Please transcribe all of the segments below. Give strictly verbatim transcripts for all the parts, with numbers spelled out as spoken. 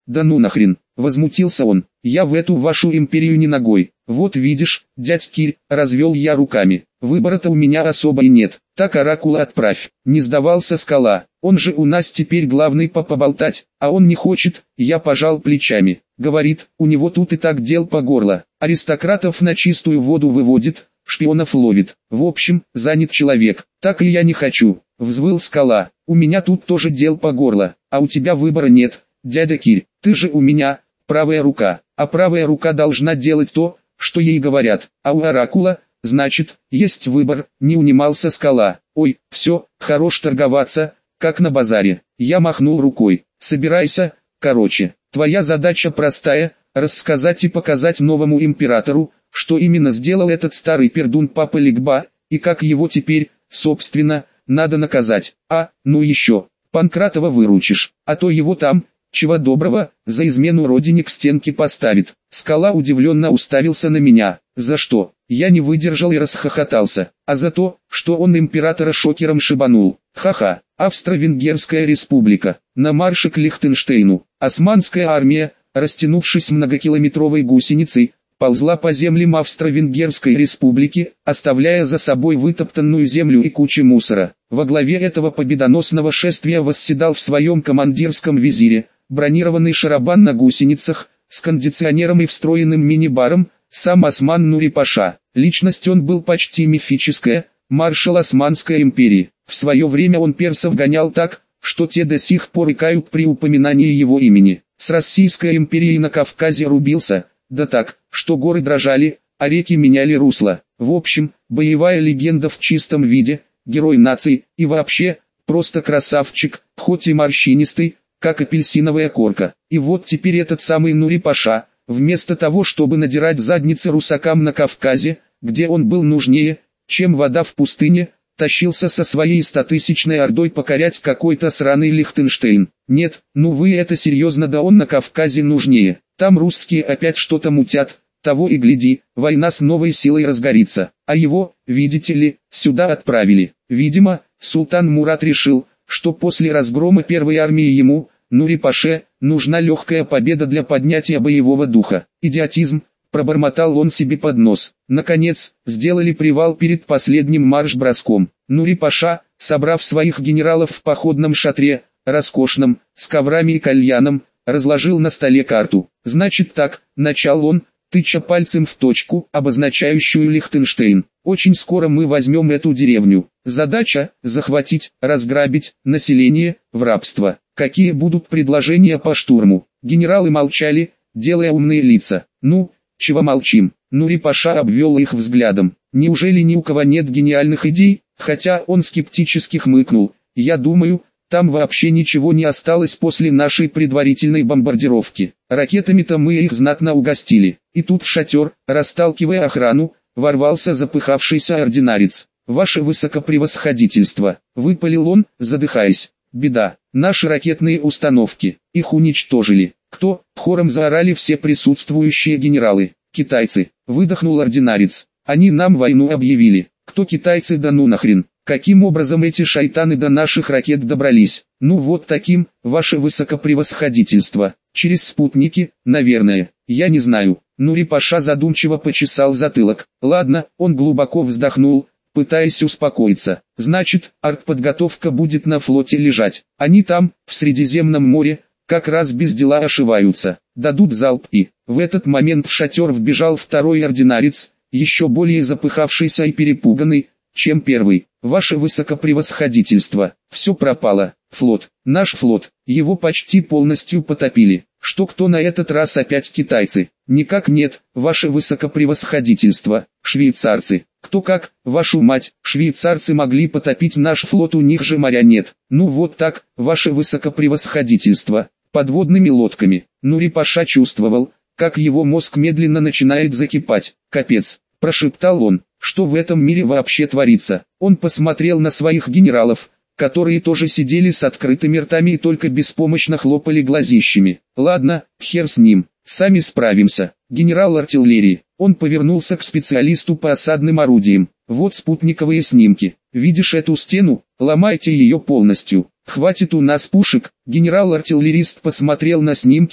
Да ну нахрен, возмутился он, я в эту вашу империю не ногой. Вот видишь, дядь Кирь, развел я руками, выбора-то у меня особо и нет, так оракула отправь. Не сдавался Скала, он же у нас теперь главный по поболтать, а он не хочет, я пожал плечами. Говорит, у него тут и так дел по горло, аристократов на чистую воду выводит, шпионов ловит. В общем, занят человек, так и я не хочу. Взвыл Скала, у меня тут тоже дел по горло, а у тебя выбора нет, дядя Кирь, ты же у меня правая рука, а правая рука должна делать то, что ей говорят, а у оракула, значит, есть выбор, не унимался Скала. Ой, все, хорош торговаться, как на базаре. Я махнул рукой, собирайся, короче, твоя задача простая, рассказать и показать новому императору, что именно сделал этот старый пердун папа Лигба, и как его теперь, собственно, надо наказать. А, ну еще, Панкратова выручишь, а то его там, чего доброго, за измену родине к стенке поставит. Скала удивленно уставился на меня. За что? Я не выдержал и расхохотался. А за то, что он императора шокером шибанул. Ха-ха. Австро-Венгерская республика. На марше к Лихтенштейну. Османская армия, растянувшись многокилометровой гусеницей, ползла по землям Австро-Венгерской республики, оставляя за собой вытоптанную землю и кучу мусора. Во главе этого победоносного шествия восседал в своем командирском визире, бронированный шарабан на гусеницах, с кондиционером и встроенным мини-баром, сам Осман Нури-Паша. Личность он был почти мифическая, маршал Османской империи. В свое время он персов гонял так, что те до сих пор икают при упоминании его имени. С Российской империей на Кавказе рубился, да так, что горы дрожали, а реки меняли русло. В общем, боевая легенда в чистом виде, герой нации, и вообще, просто красавчик, хоть и морщинистый, как апельсиновая корка. И вот теперь этот самый Нури-Паша, вместо того чтобы надирать задницы русакам на Кавказе, где он был нужнее, чем вода в пустыне, тащился со своей стотысячной ордой покорять какой-то сраный Лихтенштейн. Нет, ну вы это серьезно, да он на Кавказе нужнее. Там русские опять что-то мутят, того и гляди, война с новой силой разгорится. А его, видите ли, сюда отправили. Видимо, султан Мурат решил, что после разгрома первой армии ему, Нури-Паше, нужна легкая победа для поднятия боевого духа. Идиотизм, пробормотал он себе под нос. Наконец, сделали привал перед последним марш-броском. Нури-Паша, собрав своих генералов в походном шатре, роскошном, с коврами и кальяном, разложил на столе карту. Значит так, начал он, тыча пальцем в точку, обозначающую Лихтенштейн. Очень скоро мы возьмем эту деревню. Задача – захватить, разграбить, население, в рабство. Какие будут предложения по штурму? Генералы молчали, делая умные лица. Ну, чего молчим? Нури-Паша обвел их взглядом. Неужели ни у кого нет гениальных идей? Хотя он скептически хмыкнул. Я думаю, там вообще ничего не осталось после нашей предварительной бомбардировки. Ракетами-то мы их знатно угостили. И тут в шатер, расталкивая охрану, ворвался запыхавшийся ординарец. «Ваше высокопревосходительство», — выпалил он, задыхаясь. «Беда, наши ракетные установки, их уничтожили». «Кто?» — хором заорали все присутствующие генералы. «Китайцы», — выдохнул ординарец. «Они нам войну объявили». «Кто китайцы, да ну нахрен? Каким образом эти шайтаны до наших ракет добрались?» «Ну вот таким, ваше высокопревосходительство. Через спутники, наверное. Я не знаю». Нури-Паша задумчиво почесал затылок. «Ладно», — он глубоко вздохнул, пытаясь успокоиться. «Значит, артподготовка будет на флоте лежать. Они там, в Средиземном море, как раз без дела ошиваются. Дадут залп и...» В этот момент в шатер вбежал второй ординарец, еще более запыхавшийся и перепуганный, чем первый. «Ваше высокопревосходительство, все пропало. Флот, наш флот, его почти полностью потопили. Что кто на этот раз опять китайцы?» «Никак нет, ваше высокопревосходительство, швейцарцы». «Кто как, вашу мать, швейцарцы могли потопить наш флот, у них же моря нет». «Ну вот так, ваше высокопревосходительство, подводными лодками». Нури-Паша чувствовал, как его мозг медленно начинает закипать. «Капец», — прошептал он, — «что в этом мире вообще творится?» Он посмотрел на своих генералов, которые тоже сидели с открытыми ртами и только беспомощно хлопали глазищами. «Ладно, хер с ним, сами справимся». Генерал артиллерии, он повернулся к специалисту по осадным орудиям. «Вот спутниковые снимки. Видишь эту стену? Ломайте ее полностью. Хватит у нас пушек». Генерал-артиллерист посмотрел на снимки,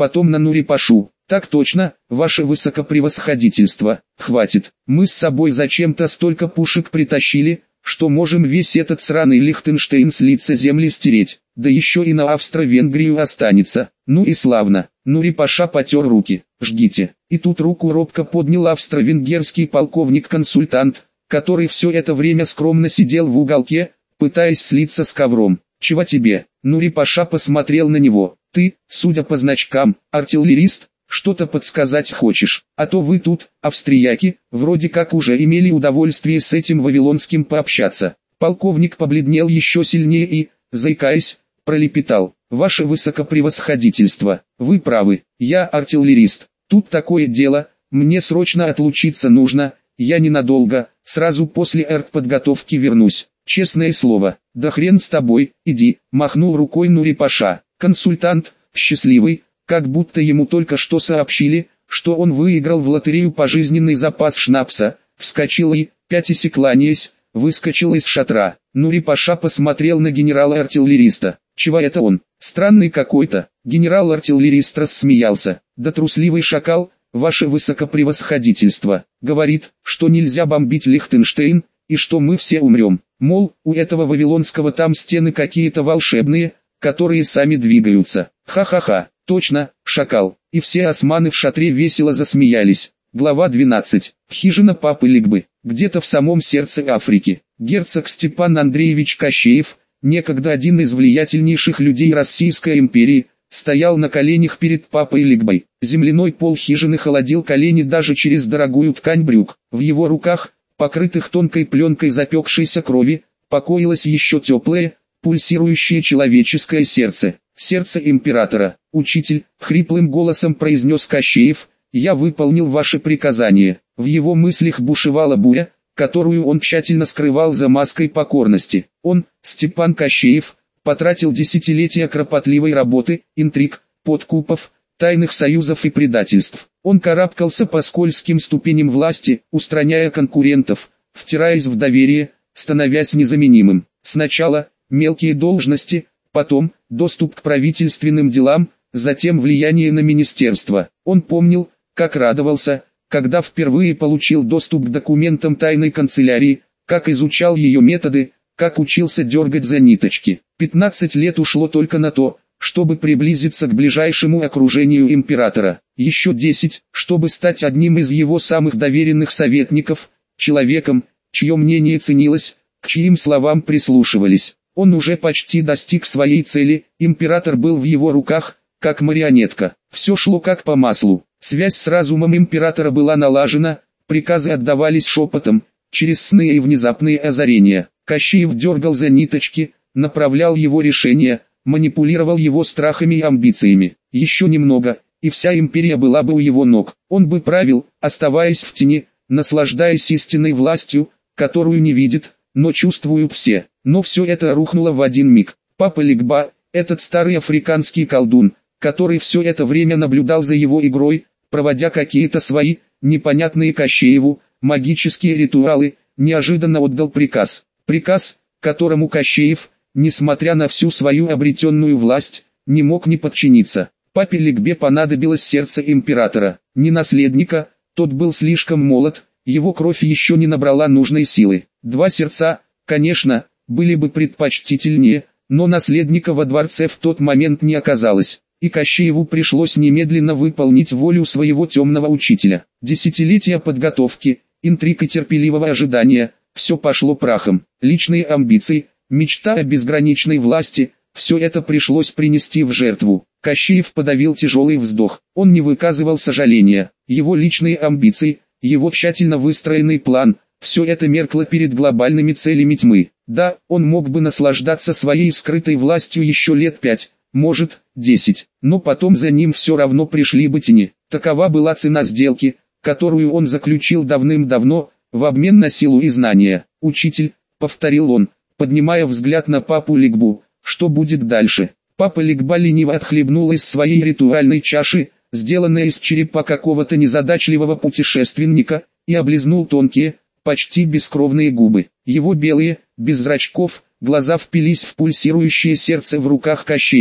потом на Нурипашу. Так точно, ваше высокопревосходительство. Хватит, мы с собой зачем-то столько пушек притащили, что можем весь этот сраный Лихтенштейн с лица земли стереть, да еще и на Австро-Венгрию останется. Ну и славно. Нурипаша потер руки. Ждите. И тут руку робко поднял австро-венгерский полковник-консультант, который все это время скромно сидел в уголке, пытаясь слиться с ковром. Чего тебе? Нурипаша посмотрел на него. Ты, судя по значкам, артиллерист? Что-то подсказать хочешь, а то вы тут, австрияки, вроде как уже имели удовольствие с этим вавилонским пообщаться. Полковник побледнел еще сильнее и, заикаясь, пролепетал. Ваше высокопревосходительство, вы правы, я артиллерист. Тут такое дело, мне срочно отлучиться нужно, я ненадолго, сразу после артподготовки вернусь. Честное слово, да хрен с тобой, иди, махнул рукой Нурипаша. Консультант, счастливый, как будто ему только что сообщили, что он выиграл в лотерею пожизненный запас шнапса, вскочил и, пятясь и кланяясь, выскочил из шатра. Нурипаша посмотрел на генерала-артиллериста. Чего это он? Странный какой-то. Генерал-артиллерист рассмеялся. Да трусливый шакал, ваше высокопревосходительство, говорит, что нельзя бомбить Лихтенштейн, и что мы все умрем. Мол, у этого вавилонского там стены какие-то волшебные, которые сами двигаются. Ха-ха-ха. Точно, шакал. И все османы в шатре весело засмеялись. Глава двенадцать. Хижина папы Лигбы. Где-то в самом сердце Африки. Герцог Степан Андреевич Кощеев, некогда один из влиятельнейших людей Российской империи, стоял на коленях перед папой Лигбой. Земляной пол хижины холодил колени даже через дорогую ткань брюк. В его руках, покрытых тонкой пленкой запекшейся крови, покоилось еще теплое, пульсирующее человеческое сердце. Сердце императора. Учитель, хриплым голосом произнес Кощеев, я выполнил ваше приказание. В его мыслях бушевала буря, которую он тщательно скрывал за маской покорности. Он, Степан Кощеев, потратил десятилетия кропотливой работы, интриг, подкупов, тайных союзов и предательств. Он карабкался по скользким ступеням власти, устраняя конкурентов, втираясь в доверие, становясь незаменимым. Сначала мелкие должности, потом доступ к правительственным делам, затем влияние на министерство. Он помнил, как радовался, когда впервые получил доступ к документам тайной канцелярии, как изучал ее методы, как учился дергать за ниточки. пятнадцать лет ушло только на то, чтобы приблизиться к ближайшему окружению императора. Еще десять, чтобы стать одним из его самых доверенных советников, человеком, чье мнение ценилось, к чьим словам прислушивались. Он уже почти достиг своей цели, император был в его руках, как марионетка. Все шло как по маслу. Связь с разумом императора была налажена, приказы отдавались шепотом, через сны и внезапные озарения. Кощеев дергал за ниточки, направлял его решения, манипулировал его страхами и амбициями. Еще немного, и вся империя была бы у его ног. Он бы правил, оставаясь в тени, наслаждаясь истинной властью, которую не видит, но чувствуют все. Но все это рухнуло в один миг. Папа Лигба, этот старый африканский колдун, который все это время наблюдал за его игрой, проводя какие-то свои, непонятные Кощееву, магические ритуалы, неожиданно отдал приказ. Приказ, которому Кощеев, несмотря на всю свою обретенную власть, не мог не подчиниться. Папе Лигбе понадобилось сердце императора, не наследника, тот был слишком молод, его кровь еще не набрала нужной силы. Два сердца, конечно, были бы предпочтительнее, но наследника во дворце в тот момент не оказалось, и Кощееву пришлось немедленно выполнить волю своего темного учителя. Десятилетия подготовки, интриг и терпеливого ожидания, все пошло прахом. Личные амбиции, мечта о безграничной власти, все это пришлось принести в жертву. Кощеев подавил тяжелый вздох, он не выказывал сожаления, его личные амбиции, его тщательно выстроенный план, все это меркло перед глобальными целями тьмы. Да, он мог бы наслаждаться своей скрытой властью еще лет пять, может, десять, но потом за ним все равно пришли бы тени. Такова была цена сделки, которую он заключил давным-давно, в обмен на силу и знания. «Учитель», — повторил он, поднимая взгляд на папу Лигбу, — «что будет дальше?» Папа Лигба лениво отхлебнул из своей ритуальной чаши, сделанной из черепа какого-то незадачливого путешественника, и облизнул тонкие, почти бескровные губы. Его белые, без зрачков, глаза впились в пульсирующее сердце в руках Кощеева.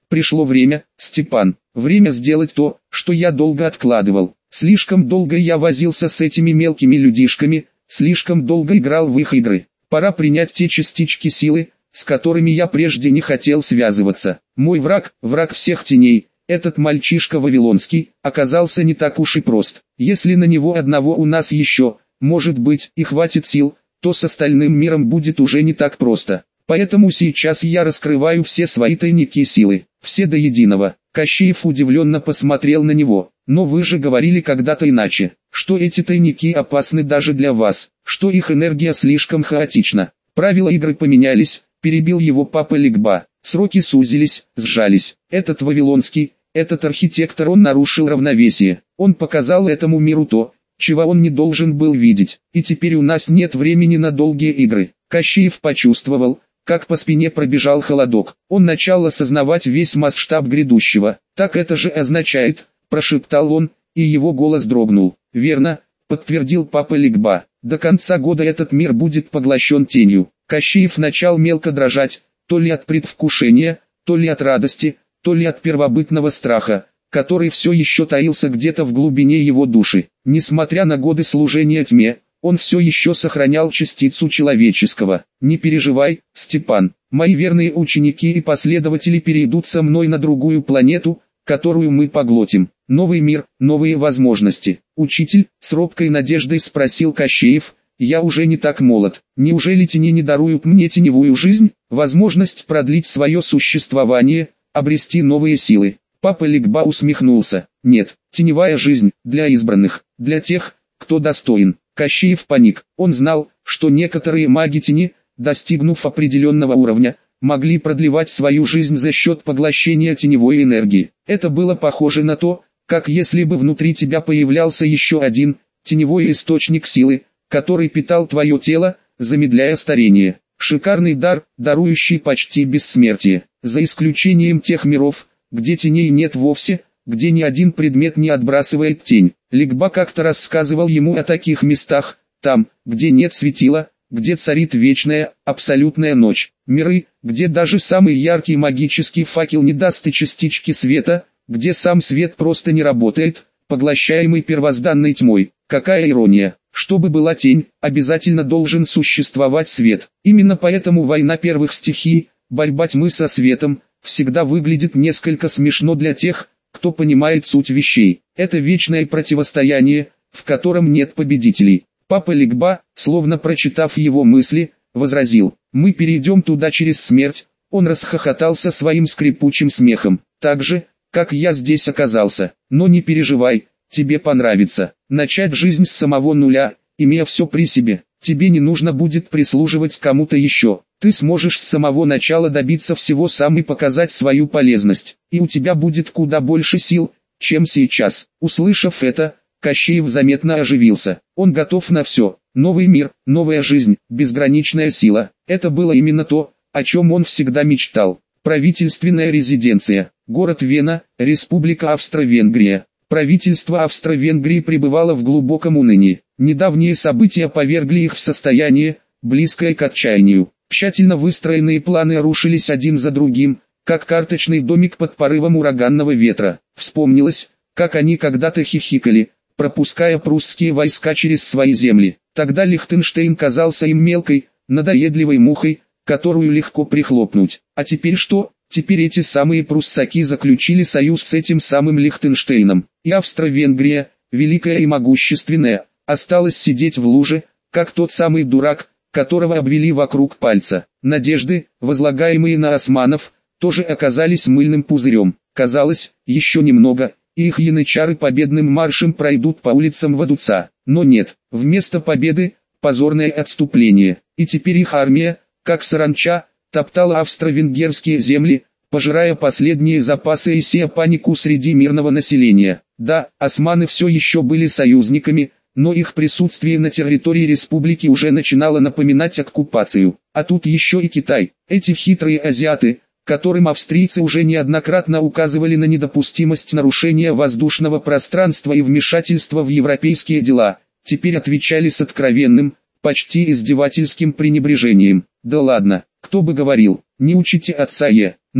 Пришло время, Степан, время сделать то, что я долго откладывал. Слишком долго я возился с этими мелкими людишками, слишком долго играл в их игры. Пора принять те частички силы, с которыми я прежде не хотел связываться. Мой враг, враг всех теней, этот мальчишка Вавилонский, оказался не так уж и прост. Если на него одного у нас еще, может быть, и хватит сил, то с остальным миром будет уже не так просто. Поэтому сейчас я раскрываю все свои тайники силы, все до единого. Кощеев удивленно посмотрел на него. Но вы же говорили когда-то иначе, что эти тайники опасны даже для вас, что их энергия слишком хаотична. Правила игры поменялись, перебил его папа Ликба. Сроки сузились, сжались. Этот Вавилонский, этот архитектор, он нарушил равновесие. Он показал этому миру то, чего он не должен был видеть. И теперь у нас нет времени на долгие игры. Кощеев почувствовал, как по спине пробежал холодок. Он начал осознавать весь масштаб грядущего. Так это же означает, прошептал он, и его голос дрогнул. Верно, подтвердил папа Ликба. До конца года этот мир будет поглощен тенью. Кощеев начал мелко дрожать, то ли от предвкушения, то ли от радости, то ли от первобытного страха, который все еще таился где-то в глубине его души. Несмотря на годы служения тьме, он все еще сохранял частицу человеческого. Не переживай, Степан, мои верные ученики и последователи перейдут со мной на другую планету, которую мы поглотим. Новый мир, новые возможности. Учитель, с робкой надеждой спросил Кощеев, я уже не так молод. Неужели тени не даруют мне теневую жизнь, возможность продлить свое существование, обрести новые силы? Папа Ликба усмехнулся. Нет, теневая жизнь, для избранных, для тех, кто достоин. Кощеев паник. Он знал, что некоторые маги тени, достигнув определенного уровня, могли продлевать свою жизнь за счет поглощения теневой энергии. Это было похоже на то, как если бы внутри тебя появлялся еще один, теневой источник силы, который питал твое тело, замедляя старение. Шикарный дар, дарующий почти бессмертие. За исключением тех миров, где теней нет вовсе, где ни один предмет не отбрасывает тень. Ликба как-то рассказывал ему о таких местах, там, где нет светила, где царит вечная, абсолютная ночь. Миры, где даже самый яркий магический факел не даст и частички света, где сам свет просто не работает, поглощаемый первозданной тьмой. Какая ирония! Чтобы была тень, обязательно должен существовать свет. Именно поэтому война первых стихий, борьба тьмы со светом, всегда выглядит несколько смешно для тех, кто понимает суть вещей. Это вечное противостояние, в котором нет победителей. Папа Ликба, словно прочитав его мысли, возразил: «Мы перейдем туда через смерть». Он расхохотался своим скрипучим смехом. «Так же, как я здесь оказался. Но не переживай, тебе понравится. Начать жизнь с самого нуля, имея все при себе. Тебе не нужно будет прислуживать кому-то еще. Ты сможешь с самого начала добиться всего сам и показать свою полезность. И у тебя будет куда больше сил, чем сейчас». Услышав это, Кощеев заметно оживился. Он готов на все. Новый мир, новая жизнь, безграничная сила. Это было именно то, о чем он всегда мечтал. Правительственная резиденция. Город Вена, Республика Австро-Венгрия. Правительство Австро-Венгрии пребывало в глубоком унынии. Недавние события повергли их в состояние, близкое к отчаянию. Тщательно выстроенные планы рушились один за другим, как карточный домик под порывом ураганного ветра. Вспомнилось, как они когда-то хихикали, пропуская прусские войска через свои земли. Тогда Лихтенштейн казался им мелкой, надоедливой мухой, которую легко прихлопнуть. А теперь что? Теперь эти самые пруссаки заключили союз с этим самым Лихтенштейном. И Австро-Венгрия, великая и могущественная, осталась сидеть в луже, как тот самый дурак, которого обвели вокруг пальца. Надежды, возлагаемые на османов, тоже оказались мыльным пузырем. Казалось, еще немного, и их янычары победным маршем пройдут по улицам Вадуца. Но нет, вместо победы – позорное отступление. И теперь их армия, как саранча, топтала австро-венгерские земли, пожирая последние запасы и сея панику среди мирного населения. Да, османы все еще были союзниками, но их присутствие на территории республики уже начинало напоминать оккупацию. А тут еще и Китай. Эти хитрые азиаты, которым австрийцы уже неоднократно указывали на недопустимость нарушения воздушного пространства и вмешательства в европейские дела, теперь отвечали с откровенным, почти издевательским пренебрежением. Да ладно, кто бы говорил, не учите отца Е. Ну,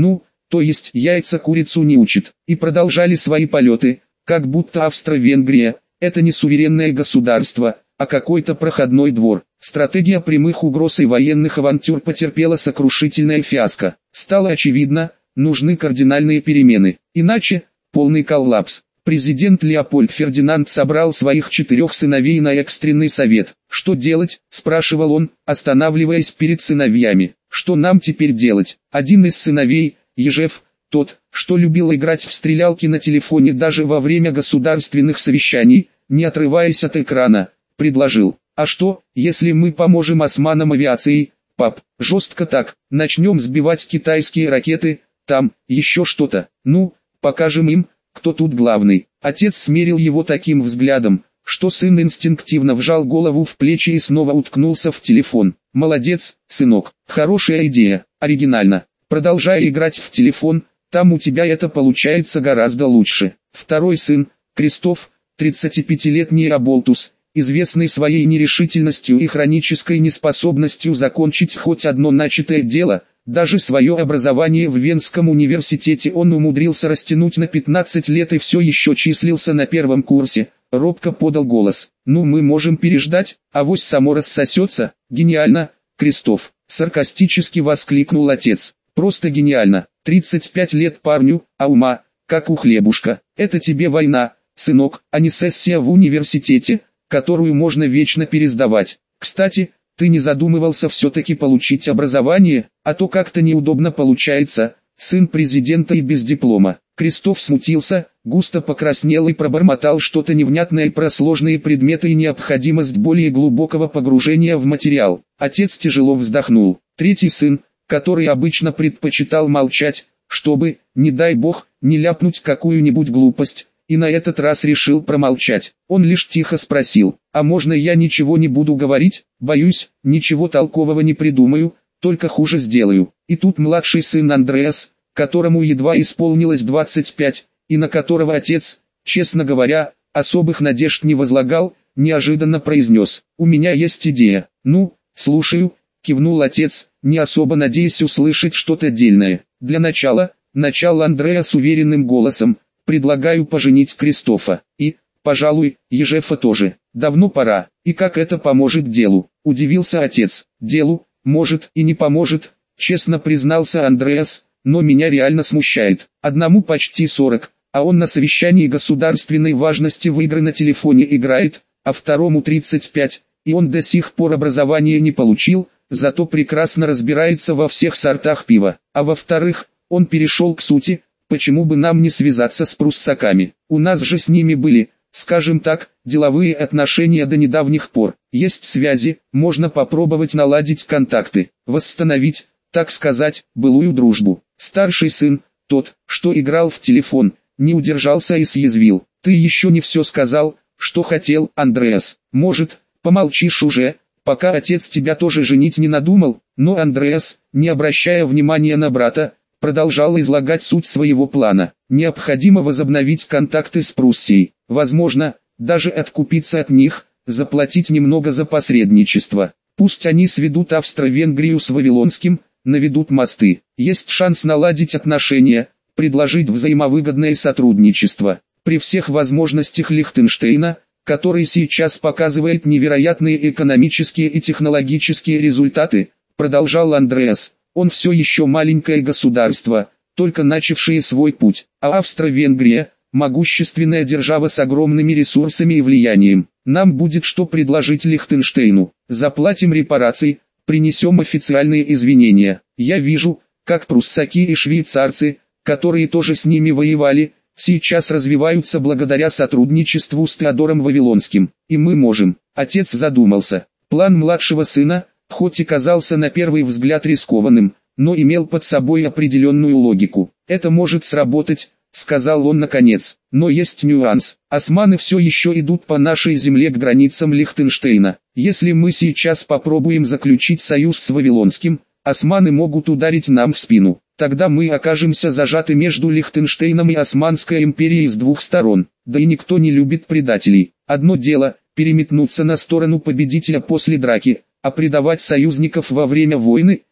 то есть яйца курицу не учат, и продолжали свои полеты, как будто Австро-Венгрия – это не суверенное государство, а какой-то проходной двор. Стратегия прямых угроз и военных авантюр потерпела сокрушительное фиаско. Стало очевидно, нужны кардинальные перемены, иначе – полный коллапс. Президент Леопольд Фердинанд собрал своих четырех сыновей на экстренный совет. «Что делать?» – спрашивал он, останавливаясь перед сыновьями. «Что нам теперь делать?» Один из сыновей, Ежеф, тот, что любил играть в стрелялки на телефоне даже во время государственных совещаний, не отрываясь от экрана, предложил: «А что, если мы поможем османам авиацией, пап? Жестко так, начнем сбивать китайские ракеты, там, еще что-то, ну, покажем им, кто тут главный». Отец смерил его таким взглядом, что сын инстинктивно вжал голову в плечи и снова уткнулся в телефон. «Молодец, сынок, хорошая идея, оригинально. Продолжай играть в телефон, там у тебя это получается гораздо лучше». Второй сын, Кристоф, тридцатипятилетний оболтус, известный своей нерешительностью и хронической неспособностью закончить хоть одно начатое дело, даже свое образование в Венском университете он умудрился растянуть на пятнадцать лет и все еще числился на первом курсе, робко подал голос: «Ну, мы можем переждать, авось само рассосется». «Гениально, Кристоф!» — саркастически воскликнул отец. «Просто гениально! тридцать пять лет парню, а ума, как у хлебушка. Это тебе война, сынок, а не сессия в университете, которую можно вечно пересдавать. Кстати, ты не задумывался все-таки получить образование, а то как-то неудобно получается, сын президента и без диплома». Кристоф смутился, густо покраснел и пробормотал что-то невнятное про сложные предметы и необходимость более глубокого погружения в материал. Отец тяжело вздохнул. Третий сын, который обычно предпочитал молчать, чтобы, не дай бог, не ляпнуть какую-нибудь глупость, и на этот раз решил промолчать. Он лишь тихо спросил: «А можно я ничего не буду говорить? Боюсь, ничего толкового не придумаю, только хуже сделаю». И тут младший сын Андреас, которому едва исполнилось двадцать пять, и на которого отец, честно говоря, особых надежд не возлагал, неожиданно произнес: «У меня есть идея». «Ну, слушаю», — кивнул отец, не особо надеясь услышать что-то дельное. «Для начала», — начал Андреас уверенным голосом, «предлагаю поженить Кристофа. И, пожалуй, Ежефа тоже. Давно пора. И как это поможет делу?» — удивился отец. «Делу, может и не поможет», — честно признался Андреас, «но меня реально смущает. Одному почти сорок, а он на совещании государственной важности в игры на телефоне играет, а второму тридцать пять, и он до сих пор образования не получил, зато прекрасно разбирается во всех сортах пива. А во-вторых, он перешел к сути, почему бы нам не связаться с пруссаками? У нас же с ними были, скажем так, деловые отношения до недавних пор. Есть связи, можно попробовать наладить контакты, восстановить, так сказать, былую дружбу». Старший сын, тот, что играл в телефон, не удержался и съязвил: «Ты еще не все сказал, что хотел, Андреас. Может, помолчишь уже, пока отец тебя тоже женить не надумал?» Но Андреас, не обращая внимания на брата, продолжал излагать суть своего плана. Необходимо возобновить контакты с Пруссией, возможно, даже откупиться от них, заплатить немного за посредничество. Пусть они сведут Австро-Венгрию с Вавилонским, наведут мосты. Есть шанс наладить отношения, предложить взаимовыгодное сотрудничество. При всех возможностях Лихтенштейна, который сейчас показывает невероятные экономические и технологические результаты, продолжал Андреас, он все еще маленькое государство, только начавшее свой путь, а Австро-Венгрия – могущественная держава с огромными ресурсами и влиянием. Нам будет что предложить Лихтенштейну. Заплатим репарации, принесем официальные извинения. Я вижу, как пруссаки и швейцарцы, которые тоже с ними воевали, сейчас развиваются благодаря сотрудничеству с Теодором Вавилонским. И мы можем». Отец задумался. План младшего сына, хоть и казался на первый взгляд рискованным, но имел под собой определенную логику. «Это может сработать», — сказал он наконец. «Но есть нюанс. Османы все еще идут по нашей земле к границам Лихтенштейна. Если мы сейчас попробуем заключить союз с Вавилонским, османы могут ударить нам в спину. Тогда мы окажемся зажаты между Лихтенштейном и Османской империей с двух сторон. Да и никто не любит предателей. Одно дело — переметнуться на сторону победителя после драки, а предавать союзников во время войны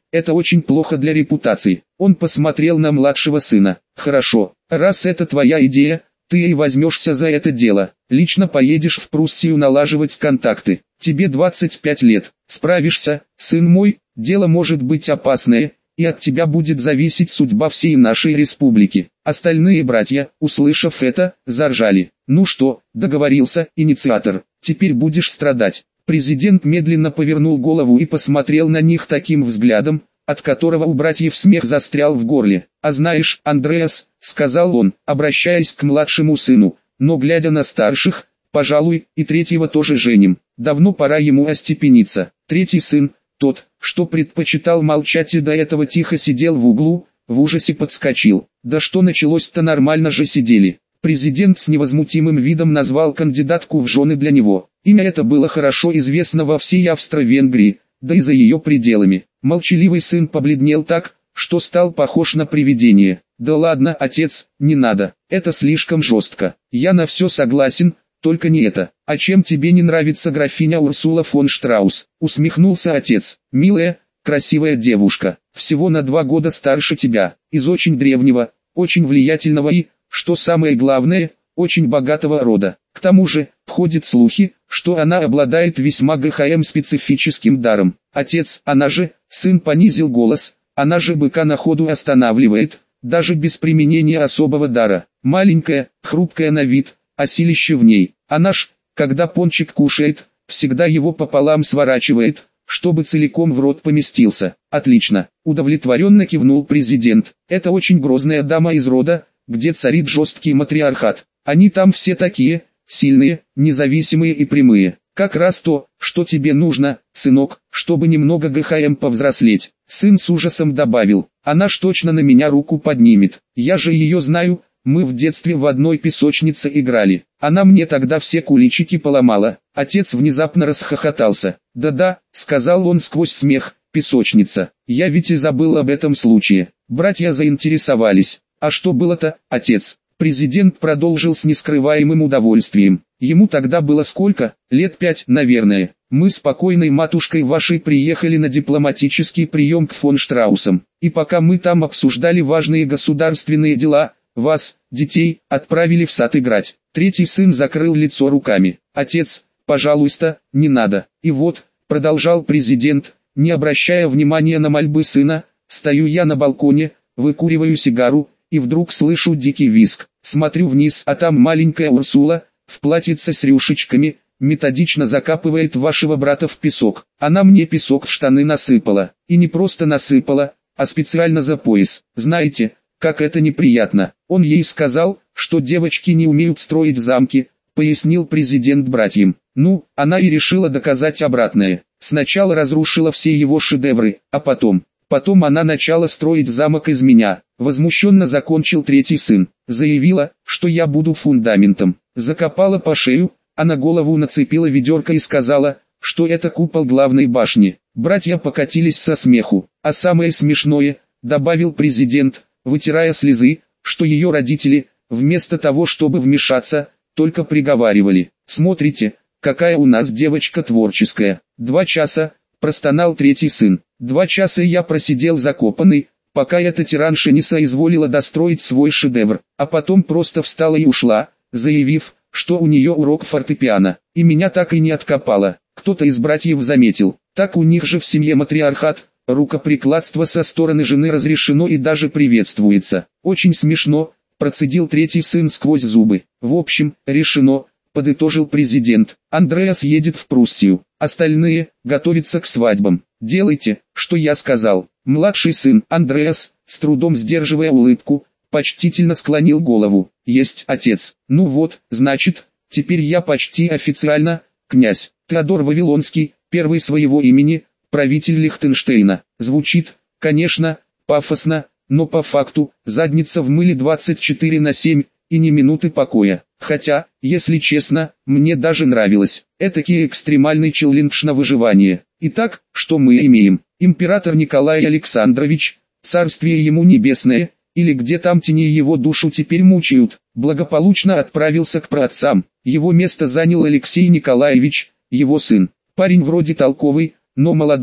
это очень плохо для репутации. Он посмотрел на младшего сына. Хорошо, раз это твоя идея, ты и возьмешься за это дело. Лично поедешь в Пруссию налаживать контакты. Тебе двадцать пять лет. Справишься, сын мой, дело может быть опасное, и от тебя будет зависеть судьба всей нашей республики. Остальные братья, услышав это, заржали. Ну что, договорился, инициатор, теперь будешь страдать. Президент медленно повернул голову и посмотрел на них таким взглядом, от которого у братьев смех застрял в горле. «А знаешь, Андреас», — сказал он, обращаясь к младшему сыну, но глядя на старших, «пожалуй, и третьего тоже женим. Давно пора ему остепениться». Третий сын, тот, что предпочитал молчать и до этого тихо сидел в углу, в ужасе подскочил. «Да что началось-то, нормально же сидели». Президент с невозмутимым видом назвал кандидатку в жены для него. Имя это было хорошо известно во всей Австро-Венгрии, да и за ее пределами. Молчаливый сын побледнел так, что стал похож на привидение. «Да ладно, отец, не надо, это слишком жестко. Я на все согласен, только не это. А чем тебе не нравится графиня Урсула фон Штраус?» Усмехнулся отец. «Милая, красивая девушка, всего на два года старше тебя, из очень древнего, очень влиятельного и, что самое главное, очень богатого рода. К тому же, ходят слухи, что она обладает весьма ГХМ специфическим даром. Отец, она же», сын понизил голос, «она же быка на ходу останавливает, даже без применения особого дара. Маленькая, хрупкая на вид, а силище в ней. Она ж, когда пончик кушает, всегда его пополам сворачивает, чтобы целиком в рот поместился». «Отлично», удовлетворенно кивнул президент. «Это очень грозная дама из рода, где царит жесткий матриархат. Они там все такие, сильные, независимые и прямые. Как раз то, что тебе нужно, сынок, чтобы немного ГХМ повзрослеть». Сын с ужасом добавил: «Она ж точно на меня руку поднимет. Я же ее знаю, мы в детстве в одной песочнице играли. Она мне тогда все куличики поломала». Отец внезапно расхохотался. «Да-да», — сказал он сквозь смех, — «песочница. Я ведь и забыл об этом случае». Братья заинтересовались. «А что было-то, отец?» Президент продолжил с нескрываемым удовольствием. «Ему тогда было сколько? Лет пять, наверное. Мы с покойной матушкой вашей приехали на дипломатический прием к фон Штраусам. И пока мы там обсуждали важные государственные дела, вас, детей, отправили в сад играть». Третий сын закрыл лицо руками. «Отец, пожалуйста, не надо». «И вот», продолжал президент, не обращая внимания на мольбы сына, «стою я на балконе, выкуриваю сигару, и вдруг слышу дикий визг. Смотрю вниз, а там маленькая Урсула, в платьице с рюшечками, методично закапывает вашего брата в песок. Она мне песок в штаны насыпала. И не просто насыпала, а специально за пояс. Знаете, как это неприятно. Он ей сказал, что девочки не умеют строить замки», пояснил президент братьям. «Ну, она и решила доказать обратное. Сначала разрушила все его шедевры, а потом... Потом она начала строить замок из меня», возмущенно закончил третий сын. «Заявила, что я буду фундаментом. Закопала по шею, а на голову нацепила ведерко и сказала, что это купол главной башни». Братья покатились со смеху. «А самое смешное», добавил президент, вытирая слезы, что ее родители, вместо того чтобы вмешаться, только приговаривали: «Смотрите, какая у нас девочка творческая». «Два часа», простонал третий сын. «Два часа я просидел закопанный, пока эта тиранша не соизволила достроить свой шедевр, а потом просто встала и ушла, заявив, что у нее урок фортепиано, и меня так и не откопала». Кто-то из братьев заметил: «Так у них же в семье матриархат, рукоприкладство со стороны жены разрешено и даже приветствуется». «Очень смешно», процедил третий сын сквозь зубы. «В общем, решено», подытожил президент. «Андреас едет в Пруссию, остальные готовятся к свадьбам. Делайте, что я сказал». Младший сын Андреас, с трудом сдерживая улыбку, почтительно склонил голову. «Есть, отец. Ну вот, значит, теперь я почти официально князь Теодор Вавилонский, первый своего имени, правитель Лихтенштейна». Звучит, конечно, пафосно, но по факту задница в мыле двадцать четыре на семь и ни минуты покоя. Хотя, если честно, мне даже нравилось. Этакий экстремальный челлендж на выживание. Итак, что мы имеем? Император Николай Александрович, царствие ему небесное, или где там тени его душу теперь мучают, благополучно отправился к праотцам. Его место занял Алексей Николаевич, его сын. Парень вроде толковый, но молодой,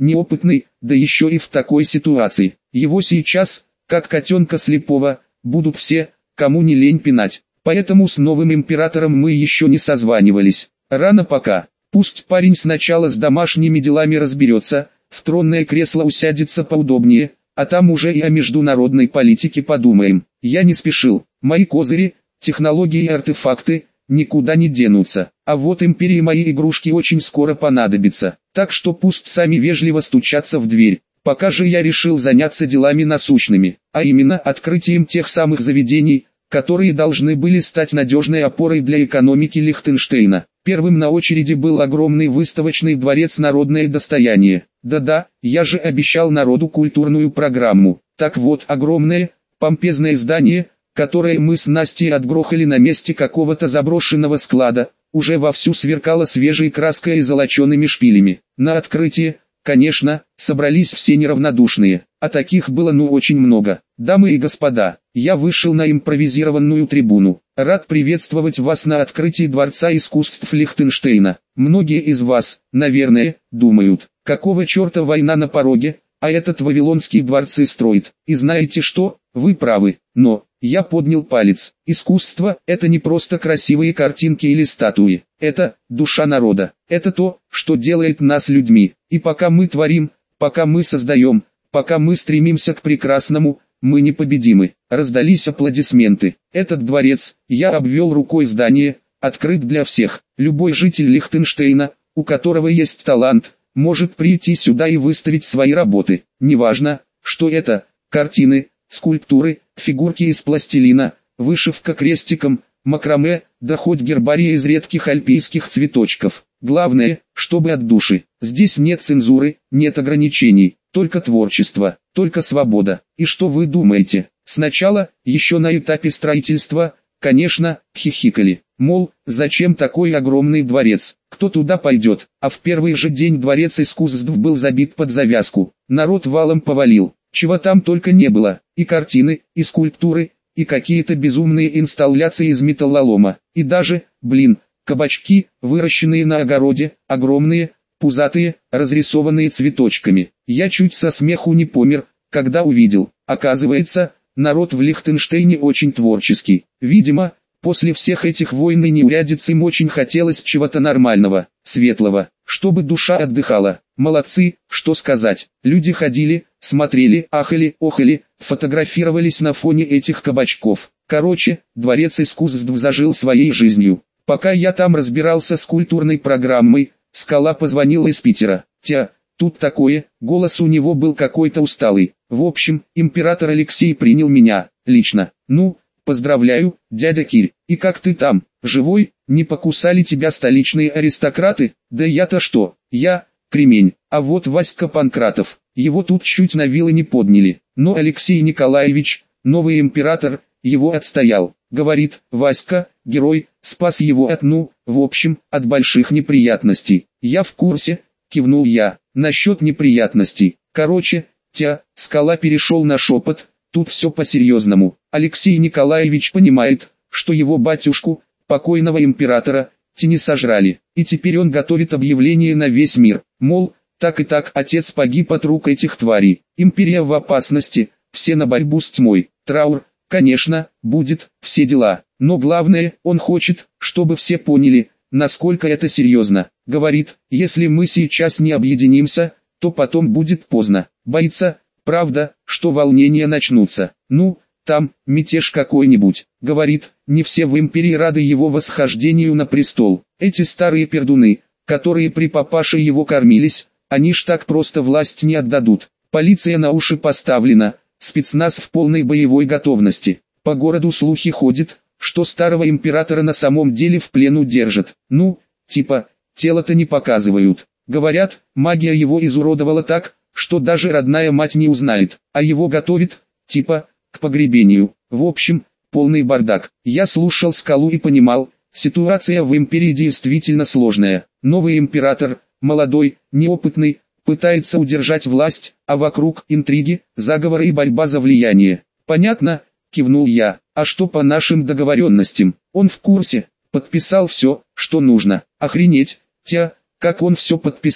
неопытный, да еще и в такой ситуации. Его сейчас, как котенка слепого, будут все, кому не лень пинать. Поэтому с новым императором мы еще не созванивались. Рано пока. Пусть парень сначала с домашними делами разберется, в тронное кресло усядется поудобнее, а там уже и о международной политике подумаем. Я не спешил. Мои козыри, технологии и артефакты, никуда не денутся. А вот империи мои игрушки очень скоро понадобятся. Так что пусть сами вежливо стучатся в дверь. Пока же я решил заняться делами насущными, а именно открытием тех самых заведений, которые должны были стать надежной опорой для экономики Лихтенштейна. Первым на очереди был огромный выставочный дворец «Народное достояние». Да-да, я же обещал народу культурную программу. Так вот, огромное, помпезное здание, которое мы с Настей отгрохали на месте какого-то заброшенного склада, уже вовсю сверкало свежей краской и золочеными шпилями. На открытие, конечно, собрались все неравнодушные, а таких было ну очень много. Дамы и господа, я вышел на импровизированную трибуну. Рад приветствовать вас на открытии Дворца искусств Лихтенштейна. Многие из вас, наверное, думают, какого черта война на пороге, а этот Вавилонский дворцы строит. И знаете что, вы правы, но... Я поднял палец. Искусство – это не просто красивые картинки или статуи. Это душа народа. Это то, что делает нас людьми. И пока мы творим, пока мы создаем, пока мы стремимся к прекрасному, мы непобедимы. Раздались аплодисменты. Этот дворец, я обвел рукой здание, открыт для всех. Любой житель Лихтенштейна, у которого есть талант, может прийти сюда и выставить свои работы. Неважно, что это – картины, скульптуры, фигурки из пластилина, вышивка крестиком, макраме, да хоть гербария из редких альпийских цветочков. Главное, чтобы от души. Здесь нет цензуры, нет ограничений, только творчество, только свобода. И что вы думаете? Сначала, еще на этапе строительства, конечно, хихикали. Мол, зачем такой огромный дворец? Кто туда пойдет? А в первый же день дворец искусств был забит под завязку. Народ валом повалил. Чего там только не было, и картины, и скульптуры, и какие-то безумные инсталляции из металлолома, и даже, блин, кабачки, выращенные на огороде, огромные, пузатые, разрисованные цветочками. Я чуть со смеху не помер, когда увидел. Оказывается, народ в Лихтенштейне очень творческий. Видимо, после всех этих войн и неурядиц им очень хотелось чего-то нормального, светлого, чтобы душа отдыхала. Молодцы, что сказать. Люди ходили, смотрели, ахали, охали, фотографировались на фоне этих кабачков. Короче, дворец искусств зажил своей жизнью. Пока я там разбирался с культурной программой, Скала позвонил из Питера. Тя, тут такое, голос у него был какой-то усталый. В общем, император Алексей принял меня, лично. Ну, поздравляю, дядя Кирь. И как ты там, живой? Не покусали тебя столичные аристократы? Да я-то что, я... Кремень, а вот Васька Панкратов, его тут чуть на вилы не подняли, но Алексей Николаевич, новый император, его отстоял. Говорит, Васька, герой, спас его от ну, в общем, от больших неприятностей. Я в курсе, кивнул я, насчет неприятностей. Короче, тя, Скала перешел на шепот, тут все по-серьезному. Алексей Николаевич понимает, что его батюшку, покойного императора, те не сожрали, и теперь он готовит объявление на весь мир, мол, так и так отец погиб от рук этих тварей, империя в опасности, все на борьбу с тьмой, траур, конечно, будет, все дела, но главное, он хочет, чтобы все поняли, насколько это серьезно, говорит, если мы сейчас не объединимся, то потом будет поздно, боится, правда, что волнения начнутся, ну, там, мятеж какой-нибудь, говорит, не все в империи рады его восхождению на престол. Эти старые пердуны, которые при папаше его кормились, они ж так просто власть не отдадут. Полиция на уши поставлена, спецназ в полной боевой готовности. По городу слухи ходят, что старого императора на самом деле в плену держат. Ну, типа, тело-то не показывают. Говорят, магия его изуродовала так, что даже родная мать не узнает, а его готовит, типа, к погребению. В общем, полный бардак. Я слушал Скалу и понимал, ситуация в империи действительно сложная. Новый император, молодой, неопытный, пытается удержать власть, а вокруг интриги, заговоры и борьба за влияние. Понятно, кивнул я. А что по нашим договоренностям? Он в курсе, подписал все, что нужно. Охренеть, тя, как он все подписал.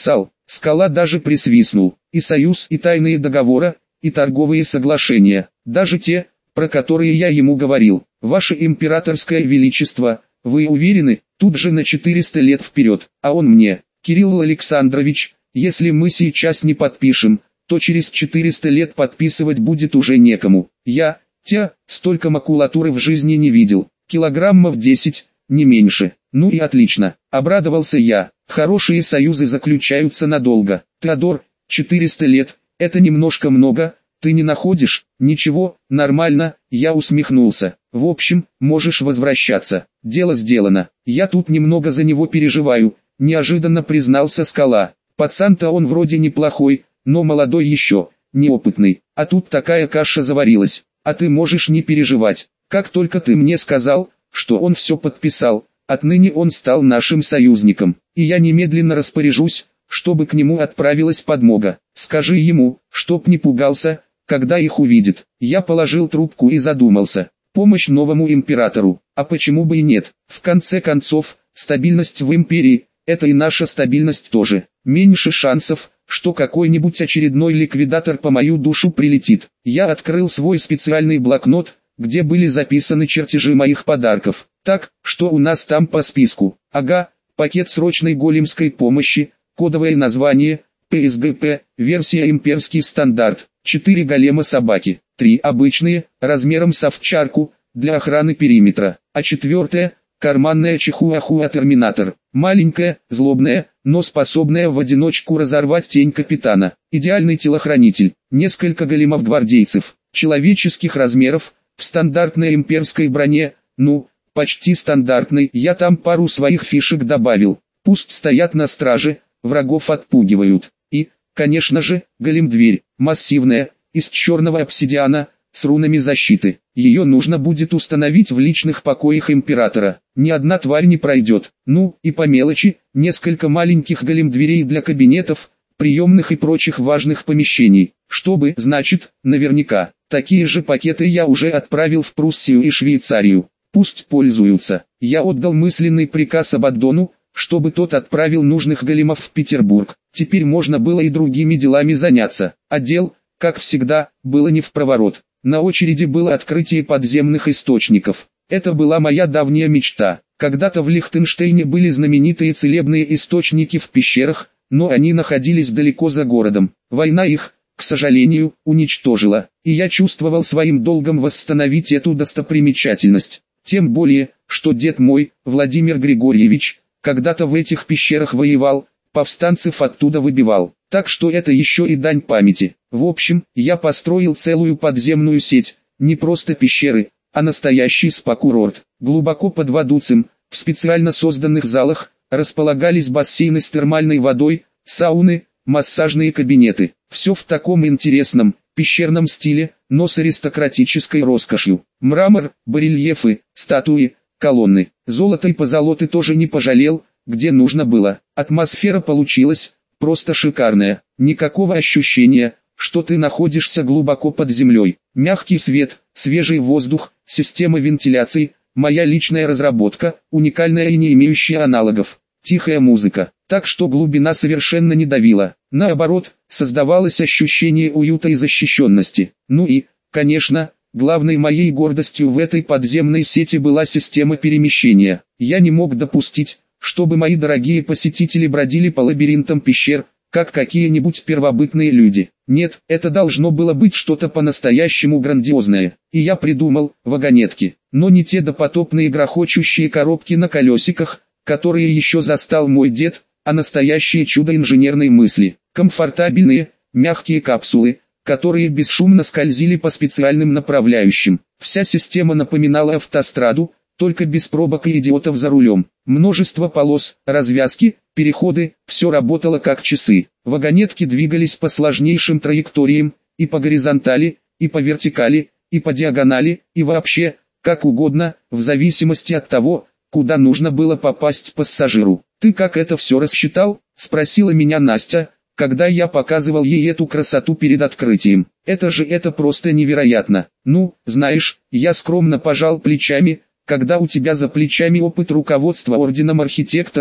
Скала даже присвистнул. И союз, и тайные договоры, и торговые соглашения, даже те, про которые я ему говорил. Ваше императорское величество, вы уверены? Тут же на четыреста лет вперед, а он мне: Кирилл Александрович, если мы сейчас не подпишем, то через четыреста лет подписывать будет уже некому. Я, тя, столько макулатуры в жизни не видел, килограммов десять, не меньше. Ну и отлично, обрадовался я, хорошие союзы заключаются надолго. Теодор, четыреста лет, это немножко много, ты не находишь? Ничего, нормально, я усмехнулся. В общем, можешь возвращаться, дело сделано. Я тут немного за него переживаю, неожиданно признался Скала. Пацан-то он вроде неплохой, но молодой еще, неопытный, а тут такая каша заварилась. А ты можешь не переживать, как только ты мне сказал, что он все подписал, отныне он стал нашим союзником, и я немедленно распоряжусь, чтобы к нему отправилась подмога. Скажи ему, чтоб не пугался, когда их увидит. Я положил трубку и задумался. Помощь новому императору, а почему бы и нет? В конце концов, стабильность в империи – это и наша стабильность тоже. Меньше шансов, что какой-нибудь очередной ликвидатор по мою душу прилетит. Я открыл свой специальный блокнот, где были записаны чертежи моих подарков. Так, что у нас там по списку? Ага, пакет срочной големской помощи, кодовое название, пэ эс гэ пэ, версия имперский стандарт, четыре голема собаки, три обычные, размером с овчарку, для охраны периметра, а четвертая, карманная чихуахуа-терминатор, маленькая, злобная, но способная в одиночку разорвать тень капитана, идеальный телохранитель, несколько големов-гвардейцев, человеческих размеров, в стандартной имперской броне, ну, почти стандартной. Я там пару своих фишек добавил, пусть стоят на страже, врагов отпугивают. И, конечно же, голем-дверь, массивная, из черного обсидиана, с рунами защиты. Ее нужно будет установить в личных покоях императора. Ни одна тварь не пройдет. Ну, и по мелочи, несколько маленьких голем-дверей для кабинетов, приемных и прочих важных помещений. Чтобы, значит, наверняка, такие же пакеты я уже отправил в Пруссию и Швейцарию. Пусть пользуются. Я отдал мысленный приказ Абаддону, чтобы тот отправил нужных големов в Петербург. Теперь можно было и другими делами заняться. А дел, как всегда, было не впроворот. На очереди было открытие подземных источников. Это была моя давняя мечта. Когда-то в Лихтенштейне были знаменитые целебные источники в пещерах, но они находились далеко за городом. Война их, к сожалению, уничтожила, и я чувствовал своим долгом восстановить эту достопримечательность. Тем более, что дед мой, Владимир Григорьевич, когда-то в этих пещерах воевал, повстанцев оттуда выбивал. Так что это еще и дань памяти. В общем, я построил целую подземную сеть, не просто пещеры, а настоящий спа-курорт. Глубоко под Вадуцем, в специально созданных залах, располагались бассейны с термальной водой, сауны, массажные кабинеты. Все в таком интересном, пещерном стиле, но с аристократической роскошью. Мрамор, барельефы, статуи, колонны. Золото и позолоты тоже не пожалел, где нужно было. Атмосфера получилась просто шикарная. Никакого ощущения, что ты находишься глубоко под землей. Мягкий свет, свежий воздух, система вентиляции, моя личная разработка, уникальная и не имеющая аналогов. Тихая музыка, так что глубина совершенно не давила. Наоборот, создавалось ощущение уюта и защищенности. Ну и, конечно, главной моей гордостью в этой подземной сети была система перемещения. Я не мог допустить, чтобы мои дорогие посетители бродили по лабиринтам пещер, как какие-нибудь первобытные люди. Нет, это должно было быть что-то по-настоящему грандиозное. И я придумал вагонетки, но не те допотопные грохочущие коробки на колесиках, которые еще застал мой дед, а настоящее чудо инженерной мысли. Комфортабельные, мягкие капсулы, которые бесшумно скользили по специальным направляющим. Вся система напоминала автостраду, только без пробок и идиотов за рулем. Множество полос, развязки, переходы, все работало как часы. Вагонетки двигались по сложнейшим траекториям, и по горизонтали, и по вертикали, и по диагонали, и вообще, как угодно, в зависимости от того, куда нужно было попасть пассажиру. «Ты как это все рассчитал?» – спросила меня Настя, когда я показывал ей эту красоту перед открытием. «Это же это просто невероятно!» «Ну, знаешь, я скромно пожал плечами. Когда у тебя за плечами опыт руководства орденом архитекторов,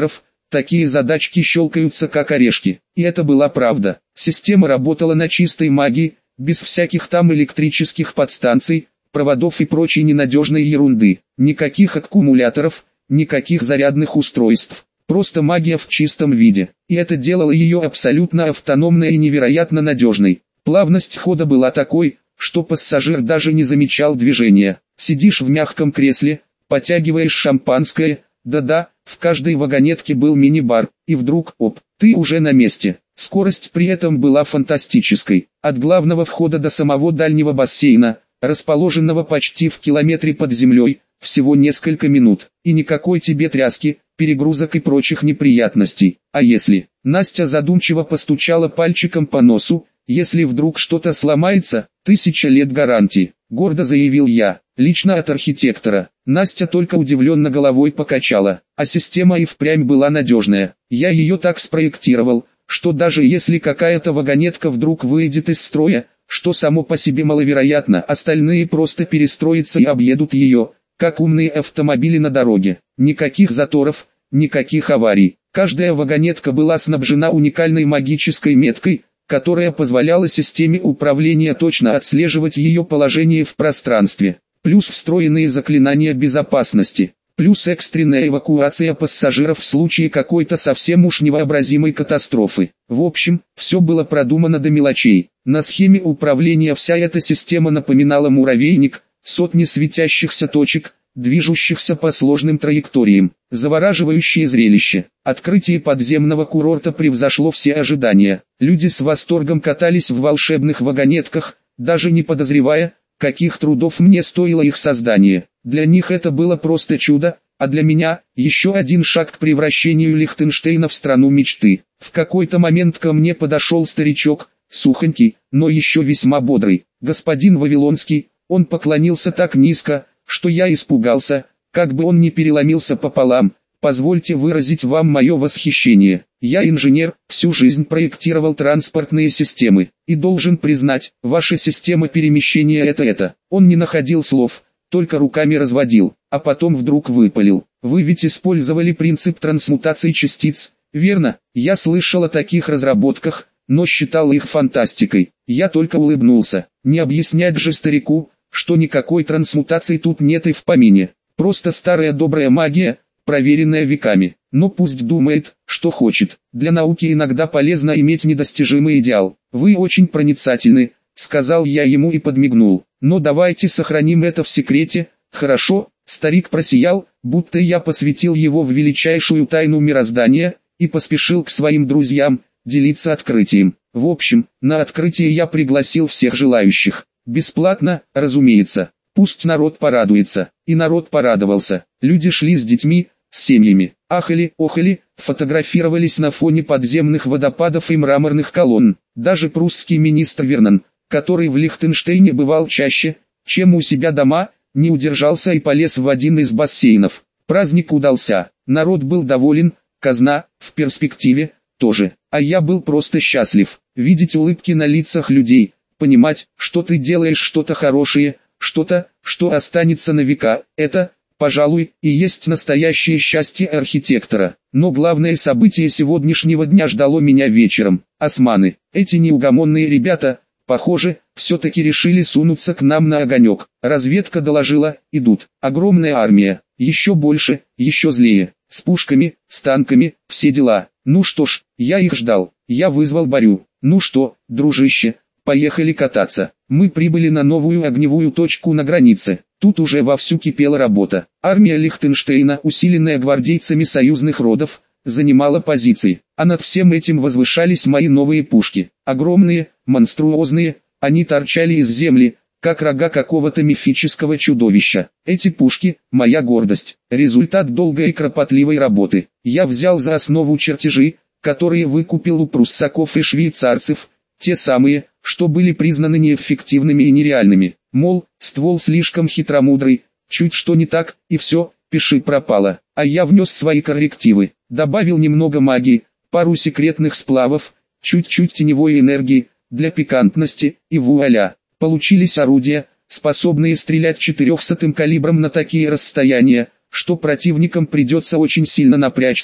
такие задачки щелкаются как орешки. И это была правда. Система работала на чистой магии, без всяких там электрических подстанций, проводов и прочей ненадежной ерунды. Никаких аккумуляторов, никаких зарядных устройств. Просто магия в чистом виде. И это делало ее абсолютно автономной и невероятно надежной. Плавность хода была такой, что пассажир даже не замечал движения. Сидишь в мягком кресле, потягиваешь шампанское, да-да, в каждой вагонетке был мини-бар, и вдруг, оп, ты уже на месте. Скорость при этом была фантастической. От главного входа до самого дальнего бассейна, расположенного почти в километре под землей, всего несколько минут. И никакой тебе тряски, перегрузок и прочих неприятностей. А если? Настя задумчиво постучала пальчиком по носу. Если вдруг что-то сломается, тысяча лет гарантии, гордо заявил я, лично от архитектора. Настя только удивленно головой покачала, а система и впрямь была надежная. Я ее так спроектировал, что даже если какая-то вагонетка вдруг выйдет из строя, что само по себе маловероятно, остальные просто перестроятся и объедут ее, как умные автомобили на дороге. Никаких заторов, никаких аварий. Каждая вагонетка была снабжена уникальной магической меткой, которая позволяла системе управления точно отслеживать ее положение в пространстве, плюс встроенные заклинания безопасности, плюс экстренная эвакуация пассажиров в случае какой-то совсем уж невообразимой катастрофы. В общем, все было продумано до мелочей. На схеме управления вся эта система напоминала муравейник, сотни светящихся точек, движущихся по сложным траекториям. Завораживающее зрелище. Открытие подземного курорта превзошло все ожидания. Люди с восторгом катались в волшебных вагонетках, даже не подозревая, каких трудов мне стоило их создание. Для них это было просто чудо, а для меня – еще один шаг к превращению Лихтенштейна в страну мечты. В какой-то момент ко мне подошел старичок, сухонький, но еще весьма бодрый. Господин Вавилонский, он поклонился так низко, что я испугался, как бы он не переломился пополам. Позвольте выразить вам мое восхищение. Я инженер, всю жизнь проектировал транспортные системы, и должен признать, ваша система перемещения это это. Он не находил слов, только руками разводил, а потом вдруг выпалил. Вы ведь использовали принцип трансмутации частиц, верно? Я слышал о таких разработках, но считал их фантастикой. Я только улыбнулся. Не объяснять же старику, что никакой трансмутации тут нет и в помине. Просто старая добрая магия, проверенная веками. Но пусть думает, что хочет. Для науки иногда полезно иметь недостижимый идеал. Вы очень проницательны, сказал я ему и подмигнул. Но давайте сохраним это в секрете, хорошо? Старик просиял, будто я посвятил его в величайшую тайну мироздания, и поспешил к своим друзьям, делиться открытием. В общем, на открытие я пригласил всех желающих. Бесплатно, разумеется. Пусть народ порадуется. И народ порадовался. Люди шли с детьми, с семьями. Ахали, охали, фотографировались на фоне подземных водопадов и мраморных колонн. Даже прусский министр Вернон, который в Лихтенштейне бывал чаще, чем у себя дома, не удержался и полез в один из бассейнов. Праздник удался. Народ был доволен, казна, в перспективе, тоже. А я был просто счастлив. Видеть улыбки на лицах людей. Понимать, что ты делаешь что-то хорошее, что-то, что останется на века, это, пожалуй, и есть настоящее счастье архитектора. Но главное событие сегодняшнего дня ждало меня вечером. Османы, эти неугомонные ребята, похоже, все-таки решили сунуться к нам на огонек. Разведка доложила, идут. Огромная армия, еще больше, еще злее, с пушками, с танками, все дела. Ну что ж, я их ждал, я вызвал Борю. Ну что, дружище, поехали кататься. Мы прибыли на новую огневую точку на границе. Тут уже вовсю кипела работа. Армия Лихтенштейна, усиленная гвардейцами союзных родов, занимала позиции. А над всем этим возвышались мои новые пушки. Огромные, монструозные, они торчали из земли, как рога какого-то мифического чудовища. Эти пушки – моя гордость. Результат долгой и кропотливой работы. Я взял за основу чертежи, которые выкупил у пруссаков и швейцарцев, те самые, что были признаны неэффективными и нереальными. Мол, ствол слишком хитромудрый, чуть что не так, и все, пиши пропало. А я внес свои коррективы, добавил немного магии, пару секретных сплавов, чуть-чуть теневой энергии, для пикантности, и вуаля. Получились орудия, способные стрелять четырехсотым калибром на такие расстояния, что противникам придется очень сильно напрячься,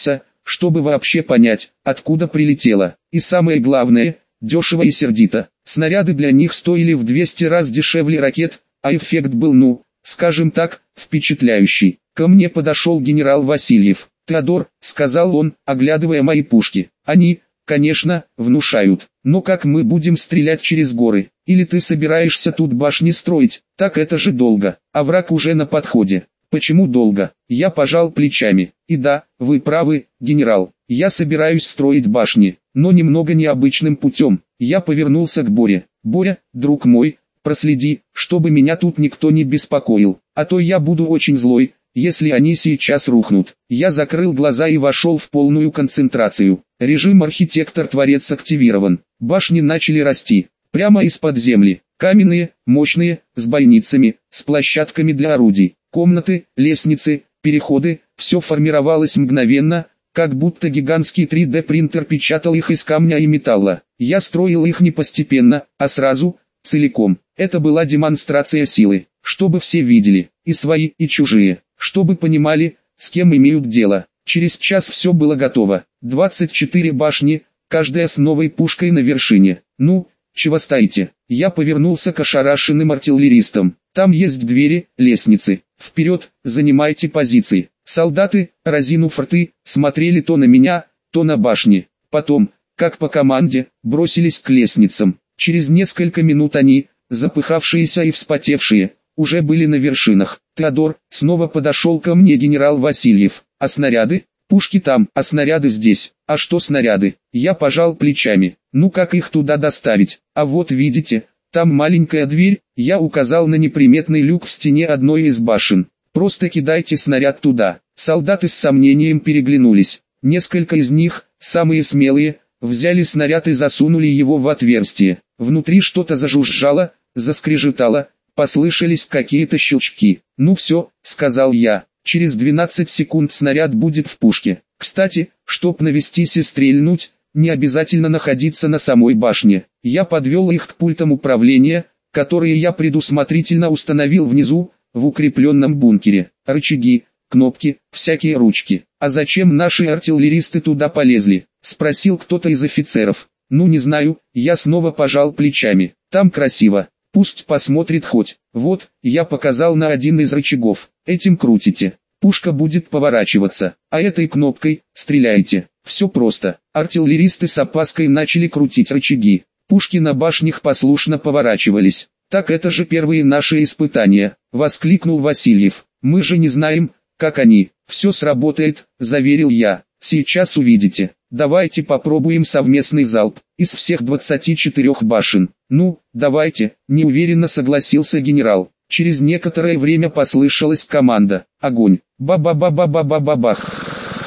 чтобы вообще понять, откуда прилетело. И самое главное, дешево и сердито. Снаряды для них стоили в двести раз дешевле ракет, а эффект был, ну, скажем так, впечатляющий. Ко мне подошел генерал Васильев. «Теодор», — сказал он, оглядывая мои пушки, — «они, конечно, внушают. Но как мы будем стрелять через горы? Или ты собираешься тут башни строить? Так это же долго, а враг уже на подходе». «Почему долго?» Я пожал плечами. «И да, вы правы, генерал, я собираюсь строить башни, но немного необычным путем». Я повернулся к Боре. «Боря, друг мой, проследи, чтобы меня тут никто не беспокоил, а то я буду очень злой, если они сейчас рухнут». Я закрыл глаза и вошел в полную концентрацию. Режим архитектор-творец активирован. Башни начали расти, прямо из-под земли. Каменные, мощные, с бойницами, с площадками для орудий. Комнаты, лестницы, переходы, все формировалось мгновенно, как будто гигантский три дэ принтер печатал их из камня и металла. Я строил их не постепенно, а сразу, целиком. Это была демонстрация силы, чтобы все видели, и свои, и чужие, чтобы понимали, с кем имеют дело. Через час все было готово. двадцать четыре башни, каждая с новой пушкой на вершине. Ну, чего стоите? Я повернулся к ошарашенным артиллеристам. Там есть двери, лестницы. Вперед, занимайте позиции. Солдаты, разинув рты, смотрели то на меня, то на башни. Потом, как по команде, бросились к лестницам. Через несколько минут они, запыхавшиеся и вспотевшие, уже были на вершинах. «Теодор», снова подошел ко мне генерал Васильев. «А снаряды? Пушки там, а снаряды здесь». «А что снаряды?» Я пожал плечами. «Ну как их туда доставить? А вот видите, там маленькая дверь», я указал на неприметный люк в стене одной из башен. «Просто кидайте снаряд туда». Солдаты с сомнением переглянулись. Несколько из них, самые смелые, взяли снаряд и засунули его в отверстие. Внутри что-то зажужжало, заскрежетало, послышались какие-то щелчки. «Ну все», — сказал я, — «через двенадцать секунд снаряд будет в пушке». Кстати, чтоб навестись и стрельнуть, не обязательно находиться на самой башне. Я подвел их к пультам управления, которые я предусмотрительно установил внизу, в укрепленном бункере. Рычаги, кнопки, всякие ручки. «А зачем наши артиллеристы туда полезли?» — спросил кто-то из офицеров. «Ну не знаю», я снова пожал плечами. «Там красиво. Пусть посмотрит хоть». Вот, я показал на один из рычагов. «Этим крутите. Пушка будет поворачиваться, а этой кнопкой стреляйте». Все просто. Артиллеристы с опаской начали крутить рычаги. Пушки на башнях послушно поворачивались. «Так это же первые наши испытания», — воскликнул Васильев. «Мы же не знаем, как они». «Все сработает», — заверил я. «Сейчас увидите. Давайте попробуем совместный залп из всех двадцати четырёх башен». «Ну, давайте», — неуверенно согласился генерал. Через некоторое время послышалась команда. «Огонь!» Ба-ба-ба-ба-ба-ба-бах.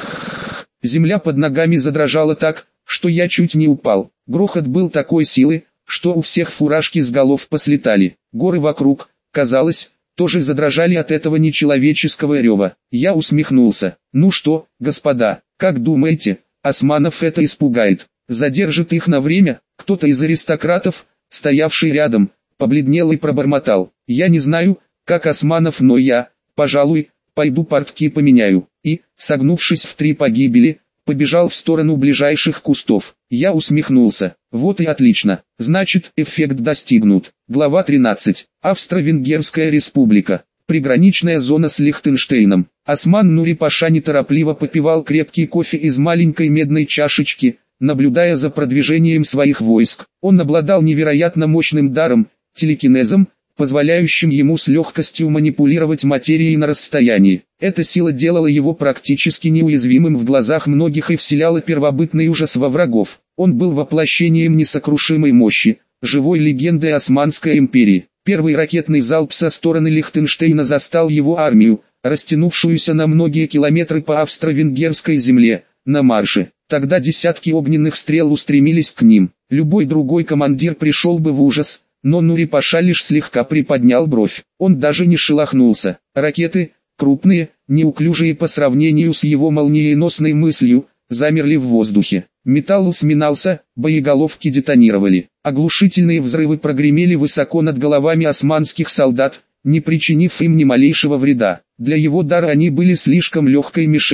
Земля под ногами задрожала так, что я чуть не упал. Грохот был такой силы, что у всех фуражки с голов послетали. Горы вокруг, казалось, тоже задрожали от этого нечеловеческого рева. Я усмехнулся. «Ну что, господа, как думаете, османов это испугает? Задержит их на время?» Кто-то из аристократов, стоявший рядом, побледнел и пробормотал: «Я не знаю, как османов, но я, пожалуй, пойду портки поменяю». И, согнувшись в три погибели, побежал в сторону ближайших кустов. Я усмехнулся. Вот и отлично. Значит, эффект достигнут. Глава тринадцать. Австро-Венгерская республика. Приграничная зона с Лихтенштейном. Осман Нури-Паша неторопливо попивал крепкий кофе из маленькой медной чашечки, наблюдая за продвижением своих войск. Он обладал невероятно мощным даром, телекинезом, позволяющим ему с легкостью манипулировать материей на расстоянии. Эта сила делала его практически неуязвимым в глазах многих и вселяла первобытный ужас во врагов. Он был воплощением несокрушимой мощи, живой легендой Османской империи. Первый ракетный залп со стороны Лихтенштейна застал его армию, растянувшуюся на многие километры по австро-венгерской земле, на марше. Тогда десятки огненных стрел устремились к ним. Любой другой командир пришел бы в ужас, но Нури-Паша лишь слегка приподнял бровь. Он даже не шелохнулся. Ракеты, крупные, неуклюжие по сравнению с его молниеносной мыслью, замерли в воздухе. Металл сминался, боеголовки детонировали. Оглушительные взрывы прогремели высоко над головами османских солдат, не причинив им ни малейшего вреда. Для его дара они были слишком легкой мишенью.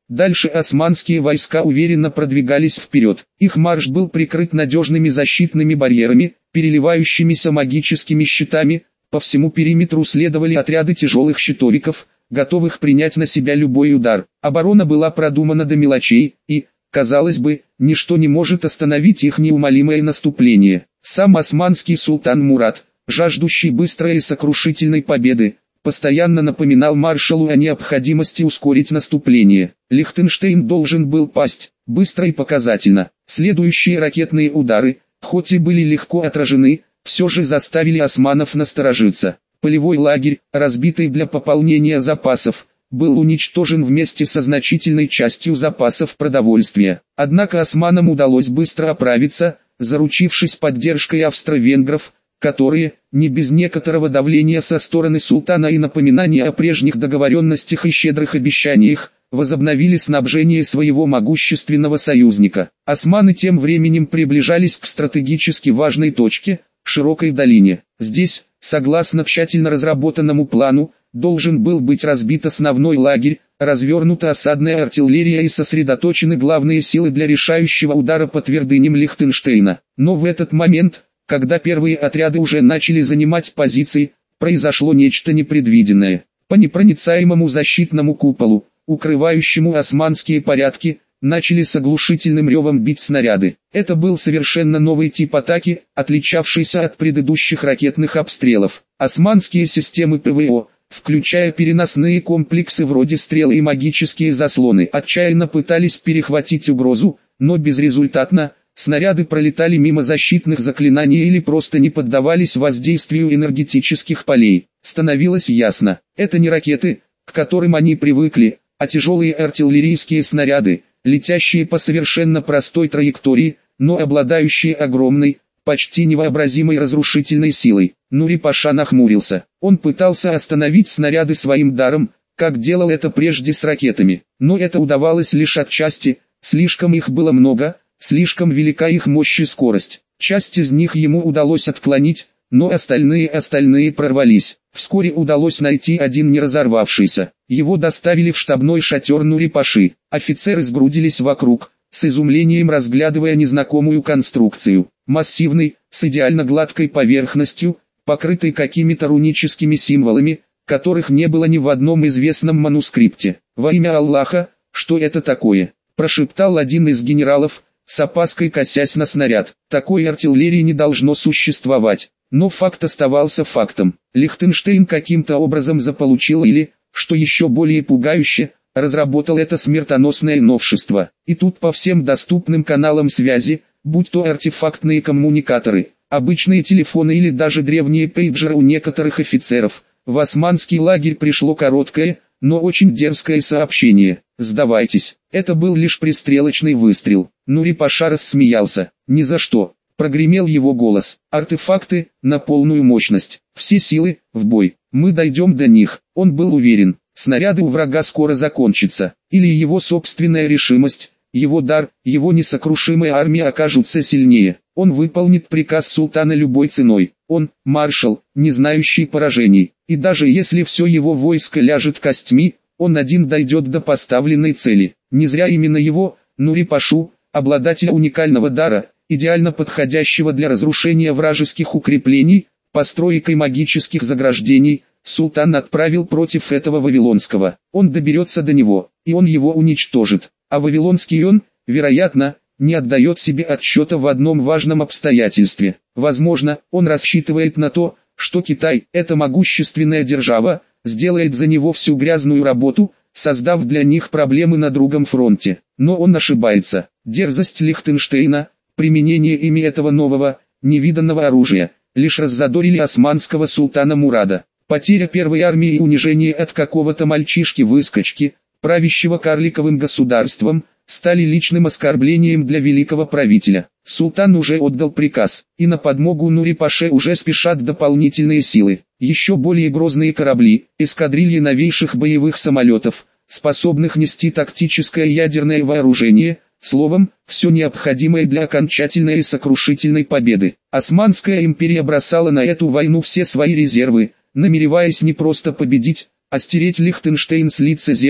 Дальше османские войска уверенно продвигались вперед. Их марш был прикрыт надежными защитными барьерами, переливающимися магическими щитами. По всему периметру следовали отряды тяжелых щитовиков, готовых принять на себя любой удар. Оборона была продумана до мелочей, и, казалось бы, ничто не может остановить их неумолимое наступление. Сам османский султан Мурад, жаждущий быстрой и сокрушительной победы, постоянно напоминал маршалу о необходимости ускорить наступление. Лихтенштейн должен был пасть, быстро и показательно. Следующие ракетные удары, хоть и были легко отражены, все же заставили османов насторожиться. Полевой лагерь, разбитый для пополнения запасов, был уничтожен вместе со значительной частью запасов продовольствия. Однако османам удалось быстро оправиться, заручившись поддержкой австро-венгров, которые, не без некоторого давления со стороны султана и напоминания о прежних договоренностях и щедрых обещаниях, возобновили снабжение своего могущественного союзника. Османы тем временем приближались к стратегически важной точке, широкой долине. Здесь, согласно тщательно разработанному плану, должен был быть разбит основной лагерь, развернута осадная артиллерия и сосредоточены главные силы для решающего удара по твердыням Лихтенштейна. Но в этот момент, когда первые отряды уже начали занимать позиции, произошло нечто непредвиденное. По непроницаемому защитному куполу, укрывающему османские порядки, начали с оглушительным ревом бить снаряды. Это был совершенно новый тип атаки, отличавшийся от предыдущих ракетных обстрелов. Османские системы ПВО, включая переносные комплексы вроде стрел и магические заслоны, отчаянно пытались перехватить угрозу, но безрезультатно. Снаряды пролетали мимо защитных заклинаний или просто не поддавались воздействию энергетических полей. Становилось ясно, это не ракеты, к которым они привыкли, а тяжелые артиллерийские снаряды, летящие по совершенно простой траектории, но обладающие огромной, почти невообразимой разрушительной силой. Нури-Паша нахмурился. Он пытался остановить снаряды своим даром, как делал это прежде с ракетами. Но это удавалось лишь отчасти, слишком их было много, слишком велика их мощь и скорость. Часть из них ему удалось отклонить, но остальные остальные прорвались. Вскоре удалось найти один не разорвавшийся. Его доставили в штабной шатер Нури-Паши. Офицеры сгрудились вокруг, с изумлением разглядывая незнакомую конструкцию. Массивный, с идеально гладкой поверхностью, покрытый какими-то руническими символами, которых не было ни в одном известном манускрипте. «Во имя Аллаха, что это такое?» – прошептал один из генералов, с опаской косясь на снаряд. Такой артиллерии не должно существовать. Но факт оставался фактом. Лихтенштейн каким-то образом заполучил или, что еще более пугающе, разработал это смертоносное новшество. И тут по всем доступным каналам связи, будь то артефактные коммуникаторы, обычные телефоны или даже древние пейджеры у некоторых офицеров, в османский лагерь пришло короткое, но очень дерзкое сообщение: «Сдавайтесь». Это был лишь пристрелочный выстрел. Нури-Паша рассмеялся. «Ни за что», — прогремел его голос. «Артефакты, на полную мощность. Все силы, в бой. Мы дойдем до них». Он был уверен, снаряды у врага скоро закончатся. Или его собственная решимость, его дар, его несокрушимая армия окажутся сильнее. Он выполнит приказ султана любой ценой. Он, маршал, не знающий поражений. И даже если все его войско ляжет костьми, он один дойдет до поставленной цели. Не зря именно его, Нури-Пашу, обладателя уникального дара, идеально подходящего для разрушения вражеских укреплений, постройкой магических заграждений, султан отправил против этого вавилонского. Он доберется до него, и он его уничтожит. А вавилонский он, вероятно, не отдает себе отчета в одном важном обстоятельстве. Возможно, он рассчитывает на то, что Китай, эта могущественная держава, сделает за него всю грязную работу, создав для них проблемы на другом фронте. Но он ошибается. Дерзость Лихтенштейна, применение ими этого нового, невиданного оружия, лишь раззадорили османского султана Мурада. Потеря первой армии и унижение от какого-то мальчишки-выскочки, правящего карликовым государством, стали личным оскорблением для великого правителя. Султан уже отдал приказ, и на подмогу Нури-Паше уже спешат дополнительные силы. Еще более грозные корабли, эскадрильи новейших боевых самолетов, способных нести тактическое ядерное вооружение, словом, все необходимое для окончательной и сокрушительной победы. Османская империя бросала на эту войну все свои резервы, намереваясь не просто победить, а стереть Лихтенштейн с лица земли,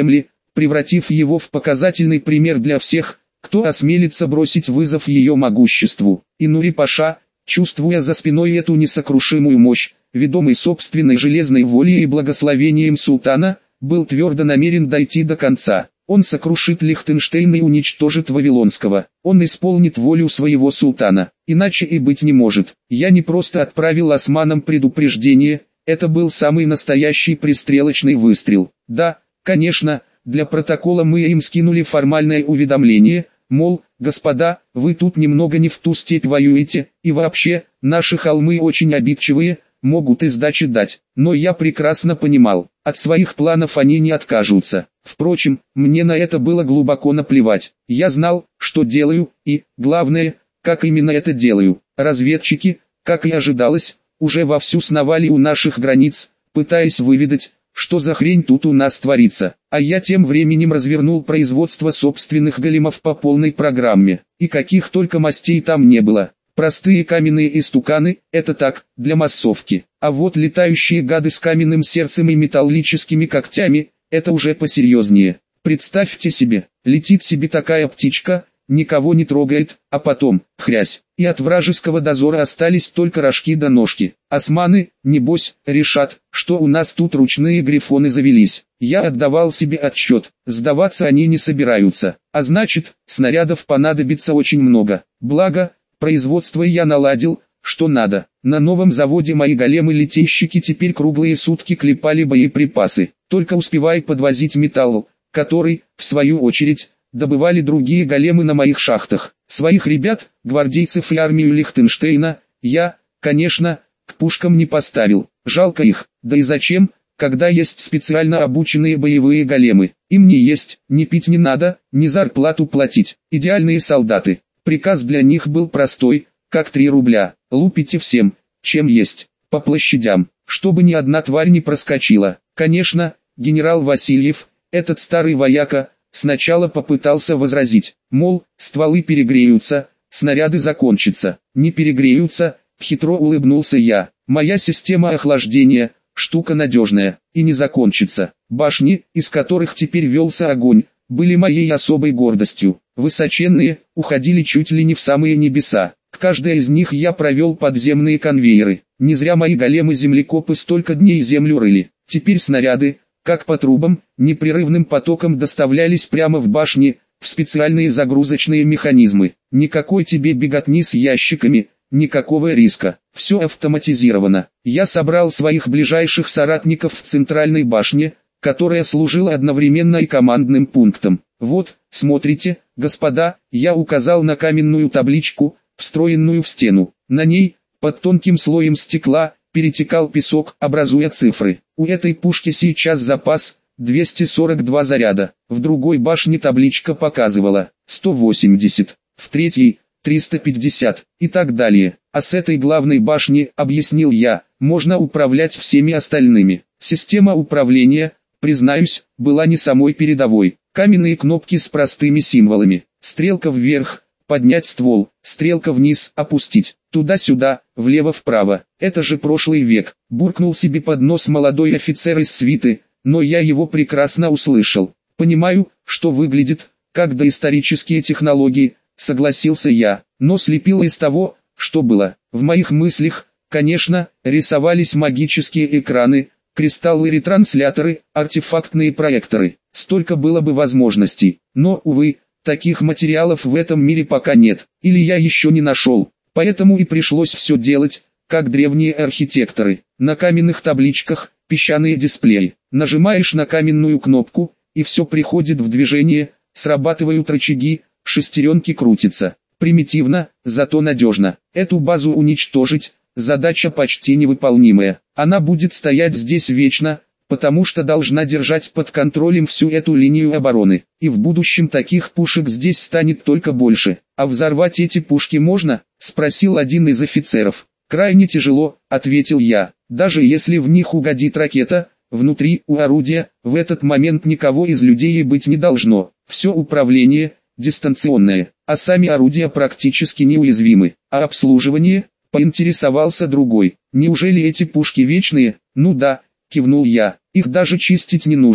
превратив его в показательный пример для всех, кто осмелится бросить вызов ее могуществу. И Нури-Паша, чувствуя за спиной эту несокрушимую мощь, ведомый собственной железной волей и благословением султана, был твердо намерен дойти до конца. Он сокрушит Лихтенштейн и уничтожит Вавилонского. Он исполнит волю своего султана. Иначе и быть не может. Я не просто отправил османам предупреждение, это был самый настоящий пристрелочный выстрел. Да, конечно, для протокола мы им скинули формальное уведомление, мол, господа, вы тут немного не в ту степь воюете, и вообще, наши холмы очень обидчивые, могут и сдачи дать. Но я прекрасно понимал, от своих планов они не откажутся. Впрочем, мне на это было глубоко наплевать. Я знал, что делаю, и, главное, как именно это делаю. Разведчики, как и ожидалось, уже вовсю сновали у наших границ, пытаясь выведать, что за хрень тут у нас творится. А я тем временем развернул производство собственных големов по полной программе. И каких только мастей там не было. Простые каменные истуканы – это так, для массовки. А вот летающие гады с каменным сердцем и металлическими когтями – это уже посерьезнее. Представьте себе, летит себе такая птичка, никого не трогает, а потом – хрясь. И от вражеского дозора остались только рожки да ножки. Османы, небось, решат, что у нас тут ручные грифоны завелись. Я отдавал себе отчет, сдаваться они не собираются. А значит, снарядов понадобится очень много. Благо, производство я наладил, что надо. На новом заводе мои големы-летейщики теперь круглые сутки клепали боеприпасы. Только успевай подвозить металл, который, в свою очередь, добывали другие големы на моих шахтах. Своих ребят, гвардейцев и армию Лихтенштейна, я, конечно, к пушкам не поставил. Жалко их, да и зачем, когда есть специально обученные боевые големы. Им не есть, не пить не надо, ни зарплату платить. Идеальные солдаты. Приказ для них был простой, как три рубля. Лупите всем, чем есть, по площадям, чтобы ни одна тварь не проскочила. Конечно, генерал Васильев, этот старый вояка, сначала попытался возразить, мол, стволы перегреются, снаряды закончатся. Не перегреются, хитро улыбнулся я. Моя система охлаждения, штука надежная, и не закончится. Башни, из которых теперь велся огонь, были моей особой гордостью. Высоченные, уходили чуть ли не в самые небеса. К каждой из них я провел подземные конвейеры. Не зря мои големы-землекопы столько дней землю рыли. Теперь снаряды, как по трубам, непрерывным потоком доставлялись прямо в башни, в специальные загрузочные механизмы. Никакой тебе беготни с ящиками, никакого риска. Все автоматизировано. Я собрал своих ближайших соратников в центральной башне, которая служила одновременно и командным пунктом. Вот, смотрите, господа, я указал на каменную табличку, встроенную в стену. На ней, под тонким слоем стекла, перетекал песок, образуя цифры. У этой пушки сейчас запас двести сорок два заряда. В другой башне табличка показывала сто восемьдесят, в третьей триста пятьдесят и так далее. А с этой главной башни, объяснил я, можно управлять всеми остальными. Система управления, признаюсь, была не самой передовой. Каменные кнопки с простыми символами. Стрелка вверх, поднять ствол, стрелка вниз, опустить, туда-сюда, влево-вправо. Это же прошлый век, буркнул себе под нос молодой офицер из свиты, но я его прекрасно услышал. Понимаю, что выглядит, как доисторические технологии, согласился я, но слепил из того, что было. В моих мыслях, конечно, рисовались магические экраны, кристаллы-ретрансляторы, артефактные проекторы. Столько было бы возможностей, но, увы, таких материалов в этом мире пока нет, или я еще не нашел. Поэтому и пришлось все делать, как древние архитекторы. На каменных табличках, песчаные дисплеи. Нажимаешь на каменную кнопку, и все приходит в движение, срабатывают рычаги, шестеренки крутятся. Примитивно, зато надежно. Эту базу уничтожить, задача почти невыполнимая. Она будет стоять здесь вечно, потому что должна держать под контролем всю эту линию обороны. И в будущем таких пушек здесь станет только больше. А взорвать эти пушки можно? Спросил один из офицеров. Крайне тяжело, ответил я. Даже если в них угодит ракета, внутри у орудия, в этот момент никого из людей и быть не должно. Все управление дистанционное, а сами орудия практически неуязвимы. А обслуживание? Поинтересовался другой. Неужели эти пушки вечные? Ну да, кивнул я. Их даже чистить не нужно.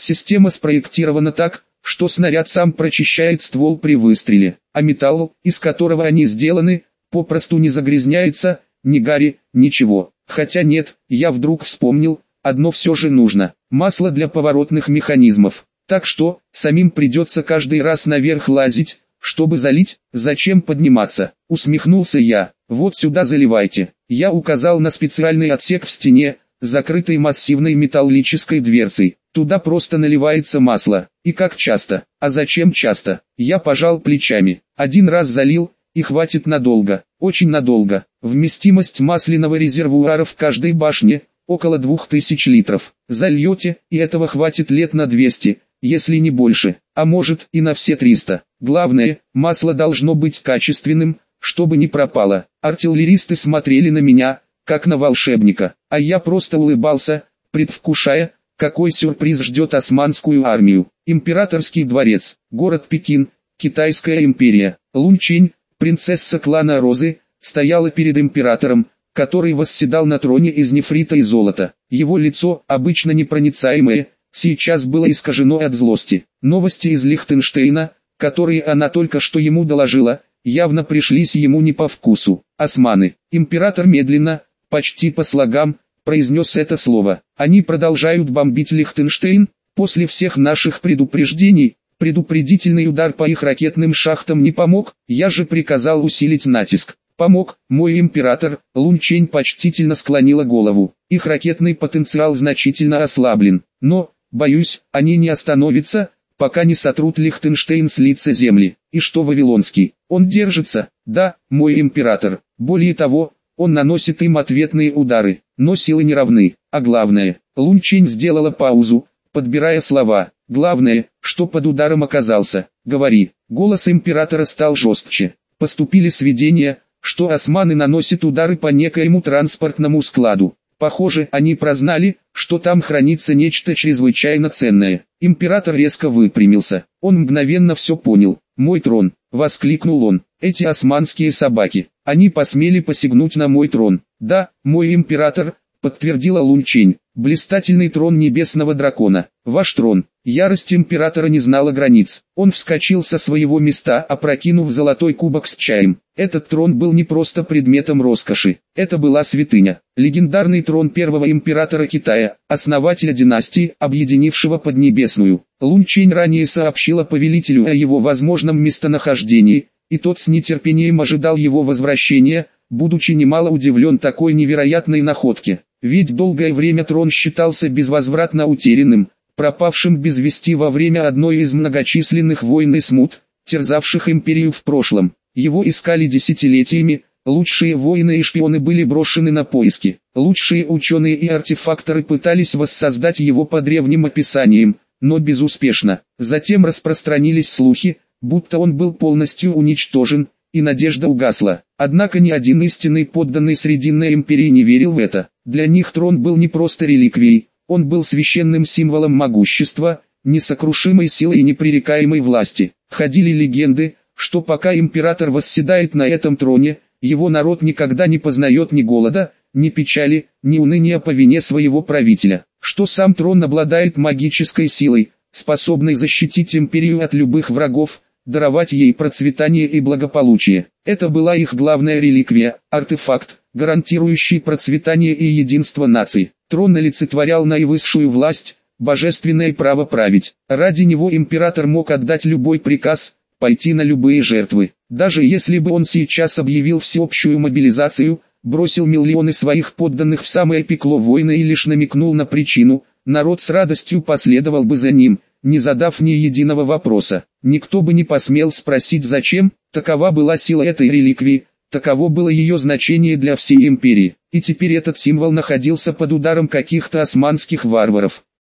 Система спроектирована так, что снаряд сам прочищает ствол при выстреле, а металл, из которого они сделаны, попросту не загрязняется, ни гари, ничего. Хотя нет, я вдруг вспомнил, одно все же нужно – масло для поворотных механизмов. Так что, самим придется каждый раз наверх лазить, чтобы залить, зачем подниматься, усмехнулся я. Вот сюда заливайте. Я указал на специальный отсек в стене, закрытый массивной металлической дверцей. Туда просто наливается масло. И как часто? А зачем часто? Я пожал плечами. Один раз залил, и хватит надолго, очень надолго. Вместимость масляного резервуара в каждой башне – около двух тысяч литров. Зальете, и этого хватит лет на двести, если не больше, а может и на все триста. Главное, масло должно быть качественным, чтобы не пропало. Артиллеристы смотрели на меня, как на волшебника, а я просто улыбался, предвкушая, какой сюрприз ждет османскую армию. Императорский дворец, город Пекин, Китайская империя. Лунчень, принцесса клана Розы, стояла перед императором, который восседал на троне из нефрита и золота. Его лицо, обычно непроницаемое, сейчас было искажено от злости. Новости из Лихтенштейна, которые она только что ему доложила, явно пришлись ему не по вкусу. Османы. Император медленно, почти по слогам, произнес это слово. Они продолжают бомбить Лихтенштейн. После всех наших предупреждений, предупредительный удар по их ракетным шахтам не помог, я же приказал усилить натиск. Помог, мой император. Лунчень почтительно склонила голову. Их ракетный потенциал значительно ослаблен, но, боюсь, они не остановятся, пока не сотрут Лихтенштейн с лица земли. И что Вавилонский? Он держится? Да, мой император. Более того, он наносит им ответные удары, но силы не равны. А главное, Лунчень сделала паузу, подбирая слова. Главное, что под ударом оказался. Говори. Голос императора стал жестче. Поступили сведения, что османы наносят удары по некоему транспортному складу. Похоже, они прознали, что там хранится нечто чрезвычайно ценное. Император резко выпрямился. Он мгновенно все понял. «Мой трон!» — воскликнул он. «Эти османские собаки! Они посмели посягнуть на мой трон!» «Да, мой император!» — подтвердила Лунчень. «Блистательный трон небесного дракона! Ваш трон!» Ярость императора не знала границ. Он вскочил со своего места, опрокинув золотой кубок с чаем. Этот трон был не просто предметом роскоши. Это была святыня. Легендарный трон первого императора Китая, основателя династии, объединившего Поднебесную. Лунчень ранее сообщила повелителю о его возможном местонахождении, и тот с нетерпением ожидал его возвращения, будучи немало удивлен такой невероятной находке. Ведь долгое время трон считался безвозвратно утерянным, пропавшим без вести во время одной из многочисленных войн и смут, терзавших империю в прошлом. Его искали десятилетиями, лучшие воины и шпионы были брошены на поиски. Лучшие ученые и артефакторы пытались воссоздать его по древним описаниям, но безуспешно. Затем распространились слухи, будто он был полностью уничтожен, и надежда угасла. Однако ни один истинный подданный Срединной империи не верил в это. Для них трон был не просто реликвией, он был священным символом могущества, несокрушимой силы и непререкаемой власти. Ходили легенды, что пока император восседает на этом троне, его народ никогда не познает ни голода, ни печали, ни уныния по вине своего правителя. Что сам трон обладает магической силой, способной защитить империю от любых врагов, даровать ей процветание и благополучие. Это была их главная реликвия, артефакт, гарантирующий процветание и единство наций. Трон олицетворял наивысшую власть, божественное право править. Ради него император мог отдать любой приказ, пойти на любые жертвы. Даже если бы он сейчас объявил всеобщую мобилизацию, бросил миллионы своих подданных в самое пекло войны и лишь намекнул на причину, народ с радостью последовал бы за ним, не задав ни единого вопроса. Никто бы не посмел спросить зачем, такова была сила этой реликвии, таково было ее значение для всей империи. И теперь этот символ находился под ударом каких-то османских варваров.